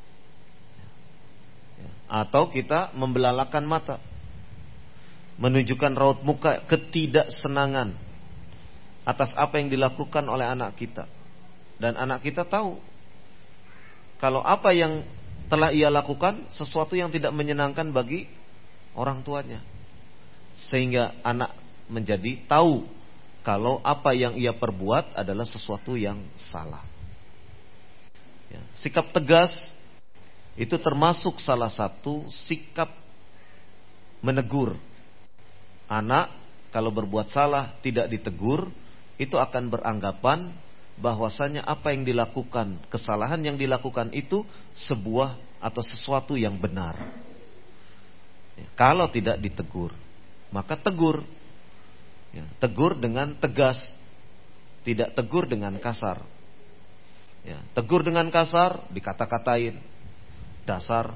Atau kita membelalakan mata, menunjukkan raut muka ketidaksenangan atas apa yang dilakukan oleh anak kita. Dan anak kita tahu kalau apa yang telah ia lakukan sesuatu yang tidak menyenangkan bagi orang tuanya, sehingga anak menjadi tahu kalau apa yang ia perbuat adalah sesuatu yang salah. Ya, sikap tegas itu termasuk salah satu sikap menegur. Anak kalau berbuat salah tidak ditegur, itu akan beranggapan bahwasanya apa yang dilakukan, kesalahan yang dilakukan itu sebuah atau sesuatu yang benar. Ya, kalau tidak ditegur, maka tegur. Ya, tegur dengan tegas, tidak tegur dengan kasar. Ya, tegur dengan kasar, dikata-katain, dasar,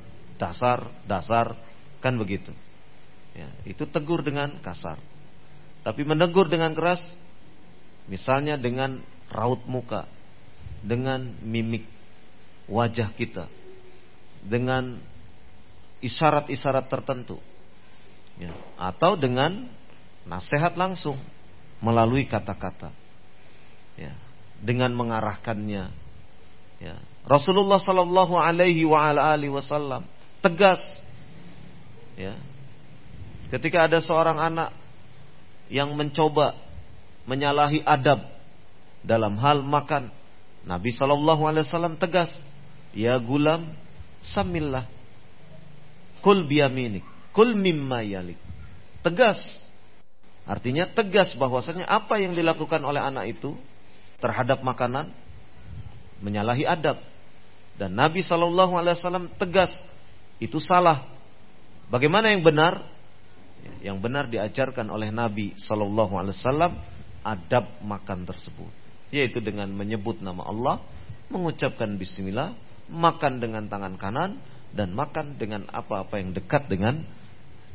kan begitu. Ya, itu tegur dengan kasar. Tapi menegur dengan keras, misalnya dengan raut muka, dengan mimik wajah kita, dengan isyarat-isyarat tertentu, ya, atau dengan nasihat langsung melalui kata-kata, ya, dengan mengarahkannya. Ya. Rasulullah Sallallahu Alaihi Wasallam tegas, ya, ketika ada seorang anak yang mencoba menyalahi adab dalam hal makan, Nabi Sallallahu Alaihi Wasallam tegas, ya gulam, samillah, kul biyaminik, kul mimma yalik. Tegas, artinya tegas bahwasanya apa yang dilakukan oleh anak itu terhadap makanan menyalahi adab, dan Nabi Sallallahu Alaihi Wasallam tegas, itu salah. Bagaimana yang benar? Yang benar diajarkan oleh Nabi Sallallahu Alaihi Wasallam adab makan tersebut, yaitu dengan menyebut nama Allah, mengucapkan bismillah, makan dengan tangan kanan, dan makan dengan apa-apa yang dekat dengan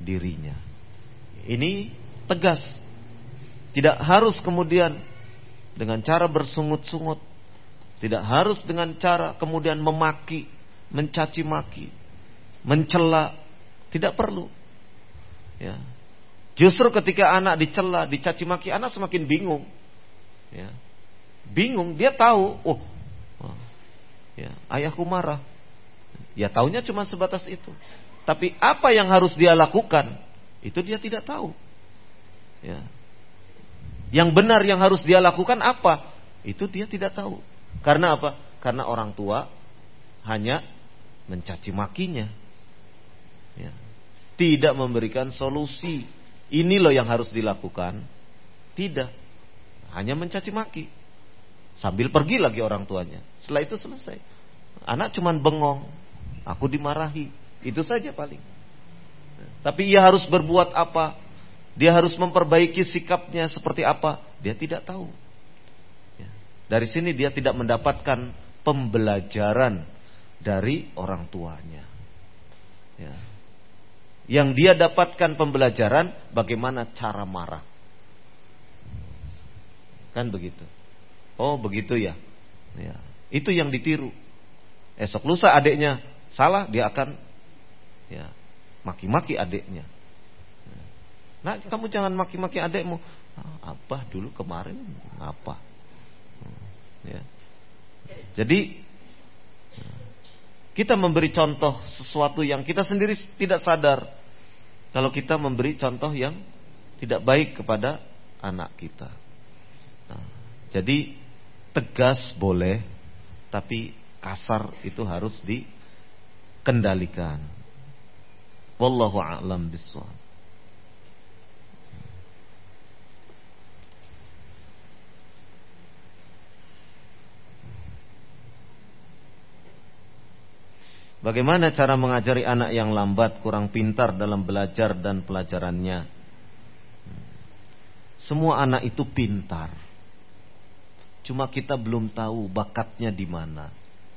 dirinya. Ini tegas. Tidak harus kemudian dengan cara bersungut-sungut. Tidak harus dengan cara kemudian memaki, mencaci maki, mencela. Tidak perlu. Ya. Justru ketika anak dicela, dicaci maki, anak semakin bingung. Ya. Bingung, dia tahu, ya, ayahku marah. Ya taunya cuma sebatas itu. Tapi apa yang harus dia lakukan, itu dia tidak tahu. Ya. Yang benar yang harus dia lakukan apa? Itu dia tidak tahu. Karena apa? Karena orang tua hanya mencaci makinya. Ya. Tidak memberikan solusi. Ini loh yang harus dilakukan. Tidak. Hanya mencaci maki. Sambil pergi lagi orang tuanya. Setelah itu selesai. Anak cuman bengong. Aku dimarahi. Itu saja paling. Tapi ia harus berbuat apa? Dia harus memperbaiki sikapnya seperti apa? Dia tidak tahu. Dari sini dia tidak mendapatkan pembelajaran dari orang tuanya. Ya. Yang dia dapatkan pembelajaran bagaimana cara marah. Kan begitu. Oh begitu ya. Ya. Itu yang ditiru. Esok lusa adiknya salah, dia akan ya, maki-maki adiknya. Nah, kamu jangan maki-maki adikmu. Abah dulu kemarin apa? Ya. Jadi kita memberi contoh sesuatu yang kita sendiri tidak sadar. Kalau kita memberi contoh yang tidak baik kepada anak kita. Nah, jadi tegas boleh, tapi kasar itu harus dikendalikan. Wallahu a'lam bishawab. Bagaimana cara mengajari anak yang lambat, kurang pintar dalam belajar dan pelajarannya? Semua anak itu pintar. Cuma kita belum tahu bakatnya di mana.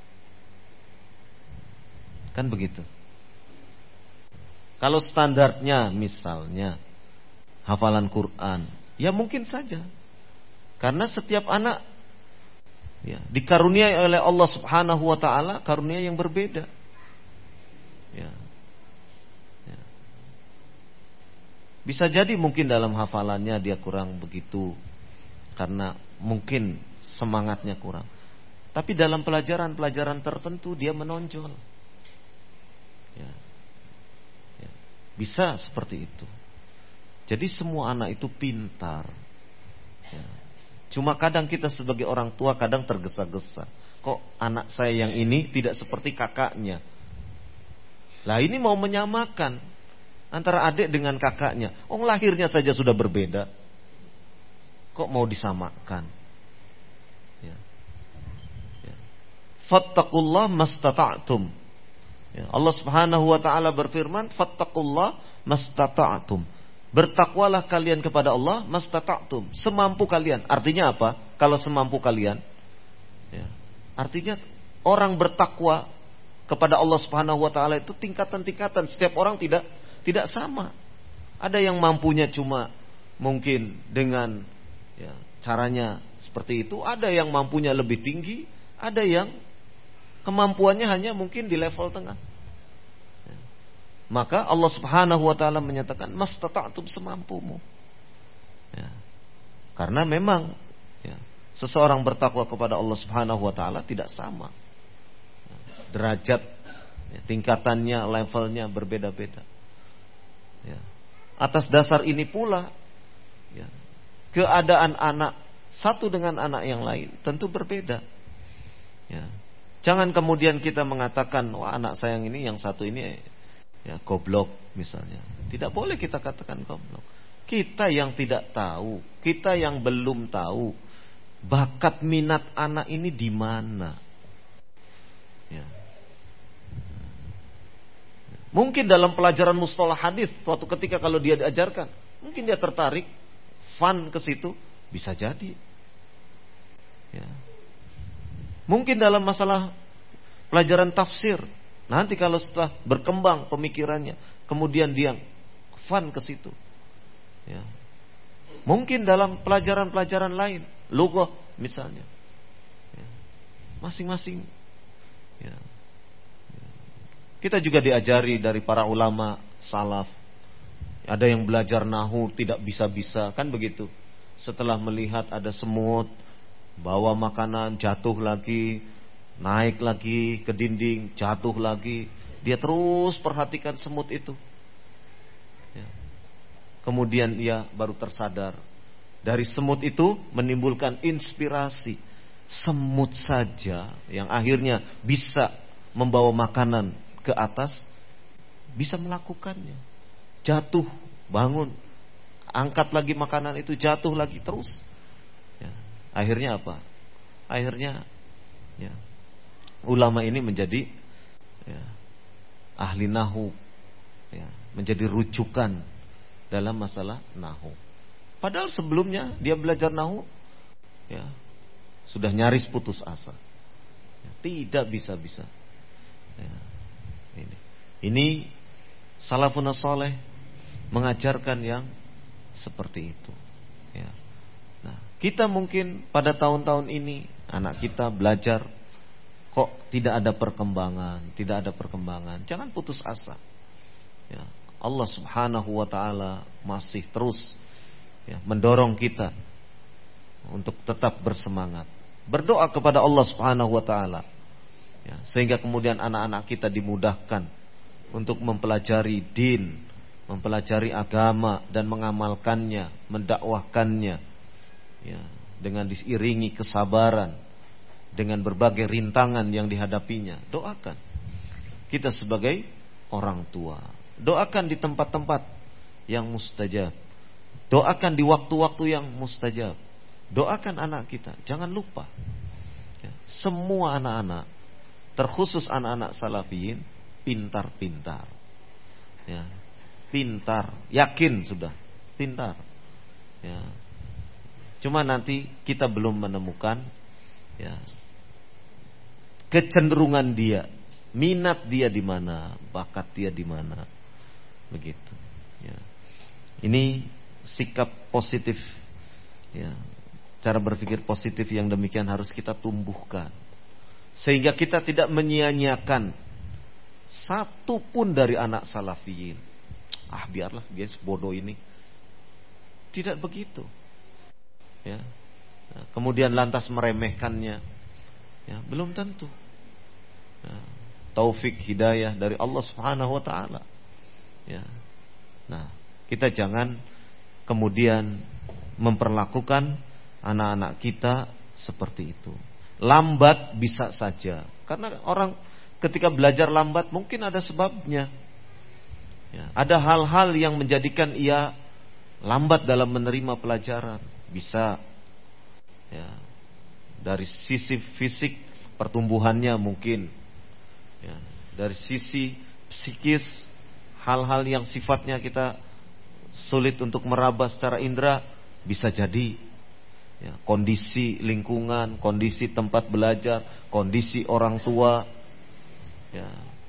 Kan begitu. Kalau standarnya misalnya hafalan Quran, ya mungkin saja. Karena setiap anak ya, dikaruniai oleh Allah Subhanahu wa taala karunia yang berbeda. Ya. Ya. Bisa jadi mungkin dalam hafalannya dia kurang begitu, karena mungkin semangatnya kurang. Tapi dalam pelajaran-pelajaran tertentu dia menonjol. Ya. Ya. Bisa seperti itu. Jadi semua anak itu pintar. Ya. Cuma kadang kita sebagai orang tua kadang tergesa-gesa. Kok anak saya yang ini tidak seperti kakaknya? Lah ini mau menyamakan antara adik dengan kakaknya. Oh lahirnya saja sudah berbeda. Kok mau disamakan? Ya. Ya. Fattaqullah mastata'tum. Ya. Allah Subhanahu wa taala berfirman, fattaqullah mastata'tum. Bertakwalah kalian kepada Allah mastata'tum, semampu kalian. Artinya apa? Kalau semampu kalian, ya. Artinya orang bertakwa kepada Allah Subhanahu wa taala itu tingkatan-tingkatan. Setiap orang tidak sama. Ada yang mampunya cuma mungkin dengan ya, caranya seperti itu, ada yang mampunya lebih tinggi, ada yang kemampuannya hanya mungkin di level tengah. Ya. Maka Allah Subhanahu wa taala menyatakan mastata'tum, semampumu. Ya. Karena memang ya, seseorang bertakwa kepada Allah Subhanahu wa taala tidak sama. Derajat, ya, tingkatannya, levelnya berbeda-beda. Ya. Atas dasar ini pula, ya, keadaan anak satu dengan anak yang lain tentu berbeda. Ya. Jangan kemudian kita mengatakan, wah anak saya yang ini, yang satu ini, ya goblok misalnya. Tidak boleh kita katakan goblok. Kita yang tidak tahu, kita yang belum tahu bakat minat anak ini di mana. Ya. Mungkin dalam pelajaran mustalah hadis, suatu ketika kalau dia diajarkan, mungkin dia tertarik, fun ke situ, bisa jadi. Ya. Mungkin dalam masalah pelajaran tafsir, nanti kalau setelah berkembang pemikirannya, kemudian dia fun ke situ. Ya. Mungkin dalam pelajaran-pelajaran lain, lughah, misalnya. Ya. Masing-masing. Ya. Kita juga diajari dari para ulama salaf. Ada yang belajar nahu tidak bisa-bisa, kan begitu. Setelah melihat ada semut, bawa makanan, jatuh lagi, naik lagi ke dinding, jatuh lagi. Dia terus perhatikan semut itu. Ya. Kemudian ia baru tersadar. Dari semut itu menimbulkan inspirasi. Semut saja yang akhirnya bisa membawa makanan ke atas, bisa melakukannya. Jatuh, bangun, angkat lagi makanan itu, jatuh lagi terus. Ya. Akhirnya apa? Akhirnya ya, ulama ini menjadi ya, ahli nahu, ya, menjadi rujukan dalam masalah nahu. Padahal sebelumnya dia belajar nahu, ya, sudah nyaris putus asa. Ya, tidak bisa-bisa. Ya, ini salafun saleh mengajarkan yang seperti itu. Ya. Nah, kita mungkin pada tahun-tahun ini anak kita belajar kok tidak ada perkembangan, tidak ada perkembangan. Jangan putus asa. Ya. Allah Subhanahu wa taala masih terus ya, mendorong kita untuk tetap bersemangat. Berdoa kepada Allah Subhanahu wa taala. Ya, sehingga kemudian anak-anak kita dimudahkan untuk mempelajari din, mempelajari agama dan mengamalkannya, mendakwahkannya, ya, dengan diiringi kesabaran, dengan berbagai rintangan yang dihadapinya. Doakan kita sebagai orang tua, doakan di tempat-tempat yang mustajab, doakan di waktu-waktu yang mustajab, doakan anak kita. Jangan lupa, ya, semua anak-anak, terkhusus anak-anak salafiyin, pintar-pintar, ya, pintar, yakin sudah pintar, ya. Cuma nanti kita belum menemukan, ya, kecenderungan dia, minat dia di mana, bakat dia di mana, begitu. Ya. Ini sikap positif, ya, cara berpikir positif yang demikian harus kita tumbuhkan. Sehingga kita tidak menyia-nyiakan satu pun dari anak salafiyin. Ah, biarlah dia bodoh ini. Tidak begitu. Ya. Nah, kemudian lantas meremehkannya. Ya, belum tentu. Ya. Taufik hidayah dari Allah Subhanahu wa taala. Ya. Nah, kita jangan kemudian memperlakukan anak-anak kita seperti itu. Lambat bisa saja, karena orang ketika belajar lambat mungkin ada sebabnya. Ya, ada hal-hal yang menjadikan ia lambat dalam menerima pelajaran. Bisa, ya, dari sisi fisik pertumbuhannya mungkin, ya, dari sisi psikis hal-hal yang sifatnya kita sulit untuk meraba secara indera bisa jadi. Ya, kondisi lingkungan, kondisi tempat belajar, kondisi orang tua, ya,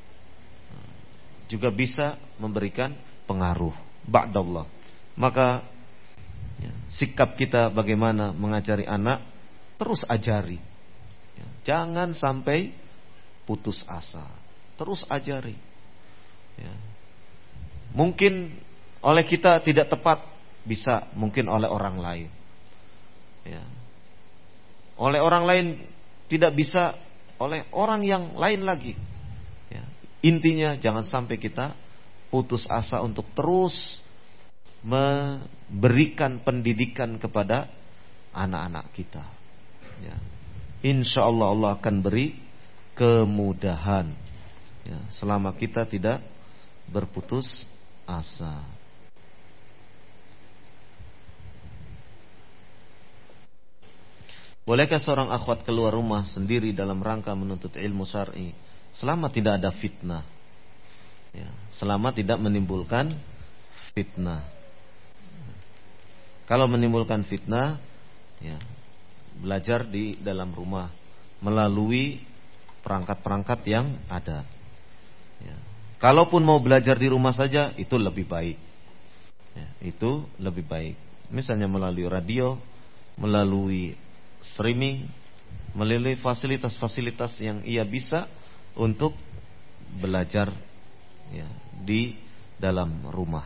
juga bisa memberikan pengaruh. Ba'dallah. Maka ya, sikap kita bagaimana mengajari anak, terus ajari. Ya, jangan sampai putus asa, terus ajari. Ya. Mungkin oleh kita tidak tepat, bisa mungkin oleh orang lain. Ya. Oleh orang lain tidak bisa, oleh orang yang lain lagi. Ya. Intinya jangan sampai kita putus asa untuk terus memberikan pendidikan kepada anak-anak kita. Ya. Insya Allah Allah akan beri kemudahan, ya, selama kita tidak berputus asa. Bolehkah seorang akhwat keluar rumah sendiri dalam rangka menuntut ilmu syar'i selama tidak ada fitnah? Ya, selama tidak menimbulkan fitnah. Kalau menimbulkan fitnah, ya, belajar di dalam rumah melalui perangkat-perangkat yang ada. Ya. Kalaupun mau belajar di rumah saja, itu lebih baik. Ya, itu lebih baik. Misalnya melalui radio, melalui streaming, melalui fasilitas-fasilitas yang ia bisa untuk belajar ya, di dalam rumah.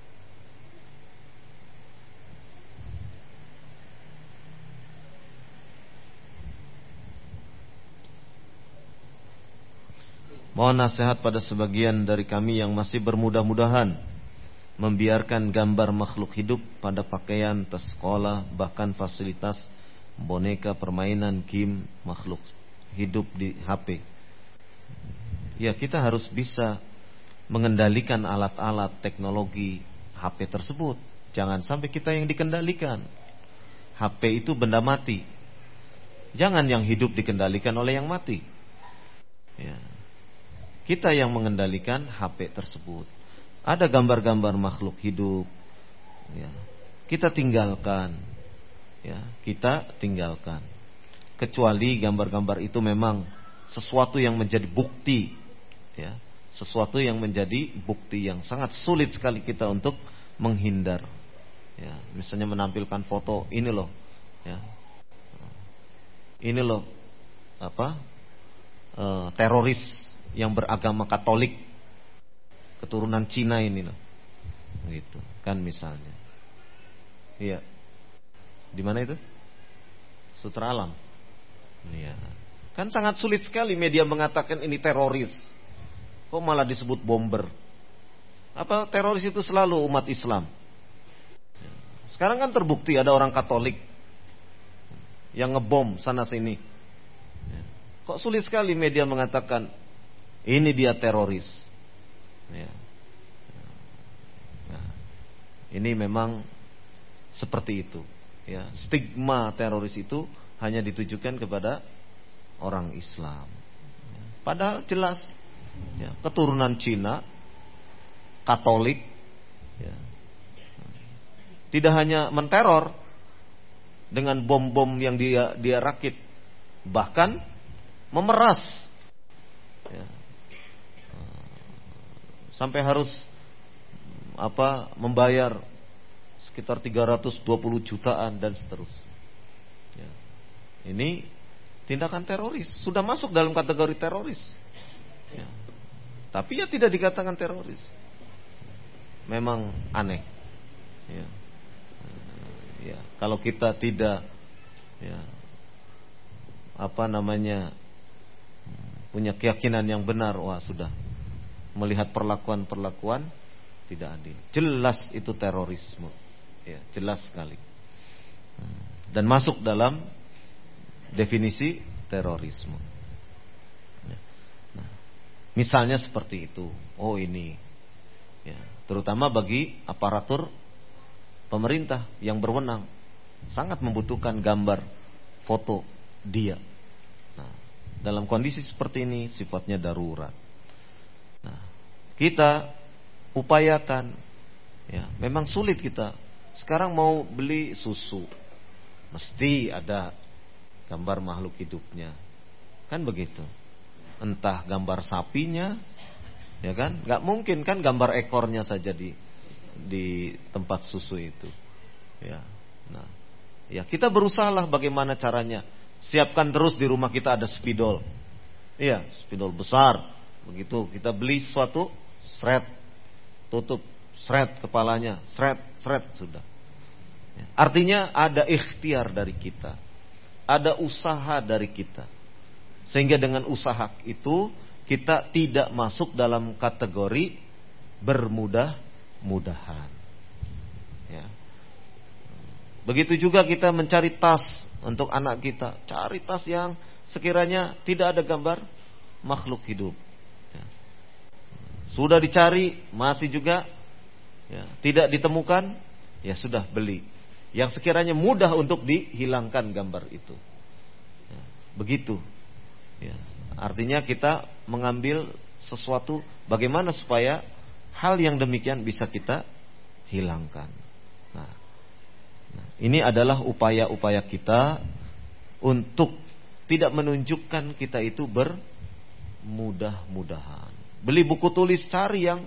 Mohon nasihat pada sebagian dari kami yang masih bermudah-mudahan membiarkan gambar makhluk hidup pada pakaian, tas sekolah, bahkan fasilitas boneka, permainan, game, makhluk hidup di HP. Ya, kita harus bisa mengendalikan alat-alat teknologi HP tersebut. Jangan sampai kita yang dikendalikan. HP itu benda mati. Jangan yang hidup dikendalikan oleh yang mati. Ya. Kita yang mengendalikan HP tersebut. Ada gambar-gambar makhluk hidup, ya, kita tinggalkan, ya, kita tinggalkan. Kecuali gambar-gambar itu memang sesuatu yang menjadi bukti, ya, sesuatu yang menjadi bukti yang sangat sulit sekali kita untuk menghindar. Ya, misalnya menampilkan foto ini loh, ya, ini loh, teroris yang beragama Katolik, keturunan Cina ini loh, gitu kan misalnya. Iya, di mana itu? Sutra Alam. Iya, kan sangat sulit sekali media mengatakan ini teroris. Kok malah disebut bomber? Apa teroris itu selalu umat Islam? Sekarang kan terbukti ada orang Katolik yang ngebom sana sini. Kok sulit sekali media mengatakan ini dia teroris. Ya. Nah, ini memang seperti itu. Ya, stigma teroris itu hanya ditujukan kepada orang Islam. Ya, padahal jelas, ya, keturunan Cina, Katolik, ya, tidak hanya menteror dengan bom-bom yang dia rakit, bahkan memeras. Ya. Sampai harus membayar sekitar 320 jutaan dan seterusnya. Ya. Ini tindakan teroris, sudah masuk dalam kategori teroris. Ya. Tapi ya tidak dikatakan teroris. Memang aneh. Ya. Ya. Kalau kita tidak, ya, punya keyakinan yang benar, wah sudah. Melihat perlakuan-perlakuan tidak adil. Jelas itu terorisme. Ya, jelas sekali. Dan masuk dalam definisi terorisme. Nah, misalnya seperti itu. Oh ini. Ya, terutama bagi aparatur pemerintah yang berwenang. Sangat membutuhkan gambar, foto dia. Nah, dalam kondisi seperti ini sifatnya darurat. Nah, kita upayakan, ya, memang sulit kita. Sekarang mau beli susu, mesti ada gambar makhluk hidupnya, kan begitu. Entah gambar sapinya, ya kan? Gak mungkin kan gambar ekornya saja di tempat susu itu, ya. Nah, ya kita berusahalah bagaimana caranya. Siapkan terus di rumah kita ada spidol, iya, spidol besar. Begitu kita beli sesuatu, seret, tutup, seret kepalanya, seret sudah. Artinya ada ikhtiar dari kita, ada usaha dari kita, sehingga dengan usaha itu kita tidak masuk dalam kategori bermudah-mudahan. Ya. Begitu juga kita mencari tas untuk anak kita, cari tas yang sekiranya tidak ada gambar makhluk hidup. Sudah dicari, masih juga, ya, tidak ditemukan, ya sudah beli. Yang sekiranya mudah untuk dihilangkan gambar itu. Ya, begitu. Ya, artinya kita mengambil sesuatu bagaimana supaya hal yang demikian bisa kita hilangkan. Nah, ini adalah upaya-upaya kita untuk tidak menunjukkan kita itu bermudah-mudahan. Beli buku tulis, cari yang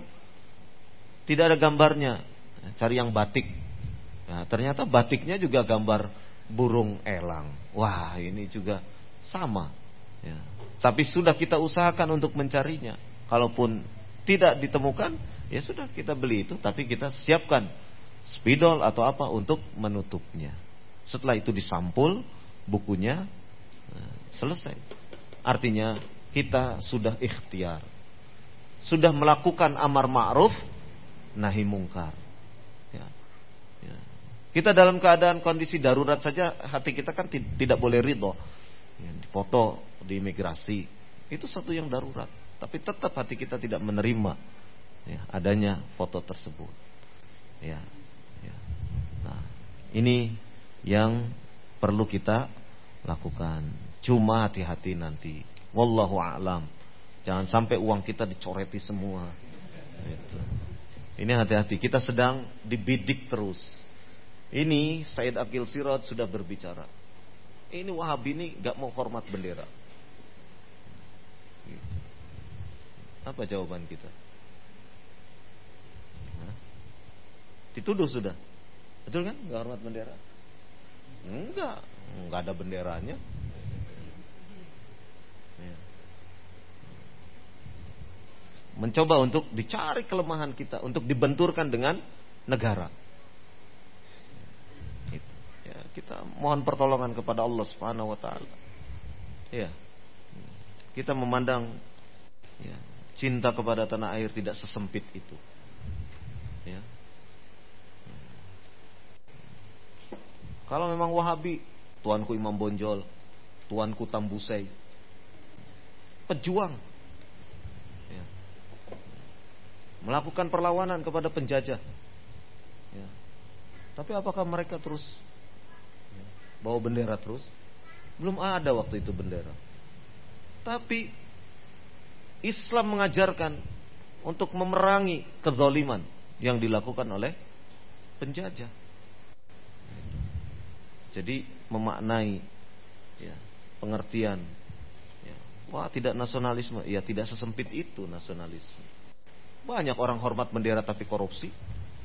tidak ada gambarnya, cari yang batik. Nah, ternyata batiknya juga gambar burung elang. Wah, ini juga sama. Ya. Tapi sudah kita usahakan untuk mencarinya. Kalaupun tidak ditemukan, ya sudah kita beli itu, tapi kita siapkan spidol atau apa untuk menutupnya. Setelah itu disampul bukunya, selesai. Artinya kita sudah ikhtiar, sudah melakukan amar ma'ruf nahi mungkar. Ya. Ya. Kita dalam keadaan kondisi darurat saja, hati kita kan tidak boleh ridho. Ya, foto di imigrasi itu satu yang darurat, tapi tetap hati kita tidak menerima ya, adanya foto tersebut. Ya. Ya. Nah, ini yang perlu kita lakukan. Cuma hati-hati nanti. Wallahu a'lam. Jangan sampai uang kita dicoreti semua. Gitu. Ini hati-hati. Kita sedang dibidik terus. Ini Said Aqil Siraj sudah berbicara. Ini Wahabi ini gak mau hormat bendera. Gitu. Apa jawaban kita? Hah? Dituduh sudah. Betul kan? Gak hormat bendera? Enggak ada benderanya. Ya. Mencoba untuk dicari kelemahan kita, untuk dibenturkan dengan negara. Itu. Ya, kita mohon pertolongan kepada Allah Subhanahu wa taala. Ya. Kita memandang ya, cinta kepada tanah air tidak sesempit itu. Ya. Kalau memang Wahabi, tuanku Imam Bonjol, tuanku Tambusai, pejuang, ya. Melakukan perlawanan kepada penjajah. Ya. Tapi apakah mereka terus ya, bawa bendera terus? Belum ada waktu itu bendera. Tapi Islam mengajarkan untuk memerangi kezaliman yang dilakukan oleh penjajah. Jadi memaknai ya, pengertian ya, wah tidak nasionalisme, ya tidak sesempit itu nasionalisme. Banyak orang hormat bendera tapi korupsi.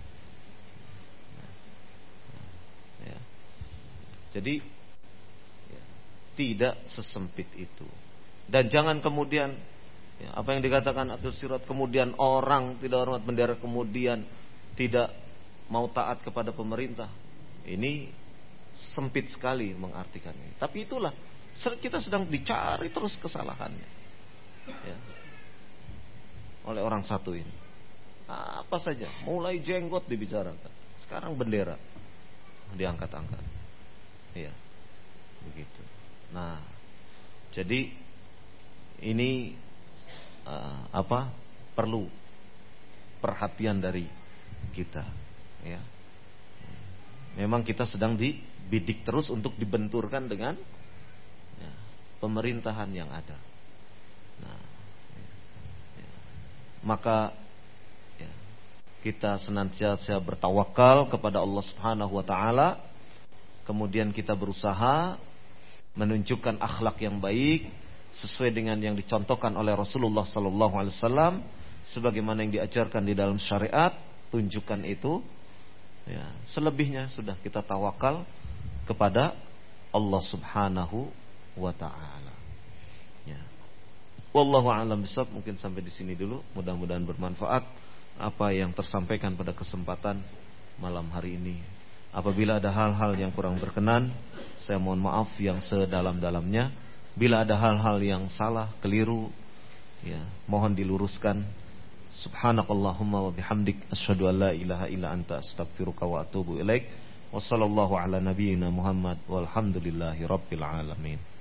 Ya. Jadi ya, tidak sesempit itu. Dan jangan kemudian ya, apa yang dikatakan Aqil Siraj, kemudian orang tidak hormat bendera kemudian tidak mau taat kepada pemerintah. Ini sempit sekali mengartikannya. Tapi itulah kita sedang dicari terus kesalahannya ya, oleh orang satu ini. Apa saja, mulai jenggot dibicarakan, sekarang bendera diangkat-angkat. Ya, begitu. Nah, jadi ini perlu perhatian dari kita. Ya, memang kita sedang dibidik terus untuk dibenturkan dengan ya, pemerintahan yang ada. Nah, ya. Maka ya, kita senantiasa bertawakal kepada Allah Subhanahu wa taala, kemudian kita berusaha menunjukkan akhlak yang baik sesuai dengan yang dicontohkan oleh Rasulullah sallallahu alaihi wasallam sebagaimana yang diajarkan di dalam syariat. Tunjukkan itu. Ya, selebihnya sudah kita tawakal kepada Allah Subhanahu wa taala. Ya. Wallahu a'lam bishawab. Mungkin sampai di sini dulu. Mudah-mudahan bermanfaat apa yang tersampaikan pada kesempatan malam hari ini. Apabila ada hal-hal yang kurang berkenan, saya mohon maaf yang sedalam-dalamnya. Bila ada hal-hal yang salah, keliru, ya, mohon diluruskan. Subhanakallahumma wa bihamdik asyhadu an la ilaha illa anta astaghfiruka wa atubu ilaik. Wassallallahu ala nabiyyina Muhammad walhamdulillahi rabbil alamin.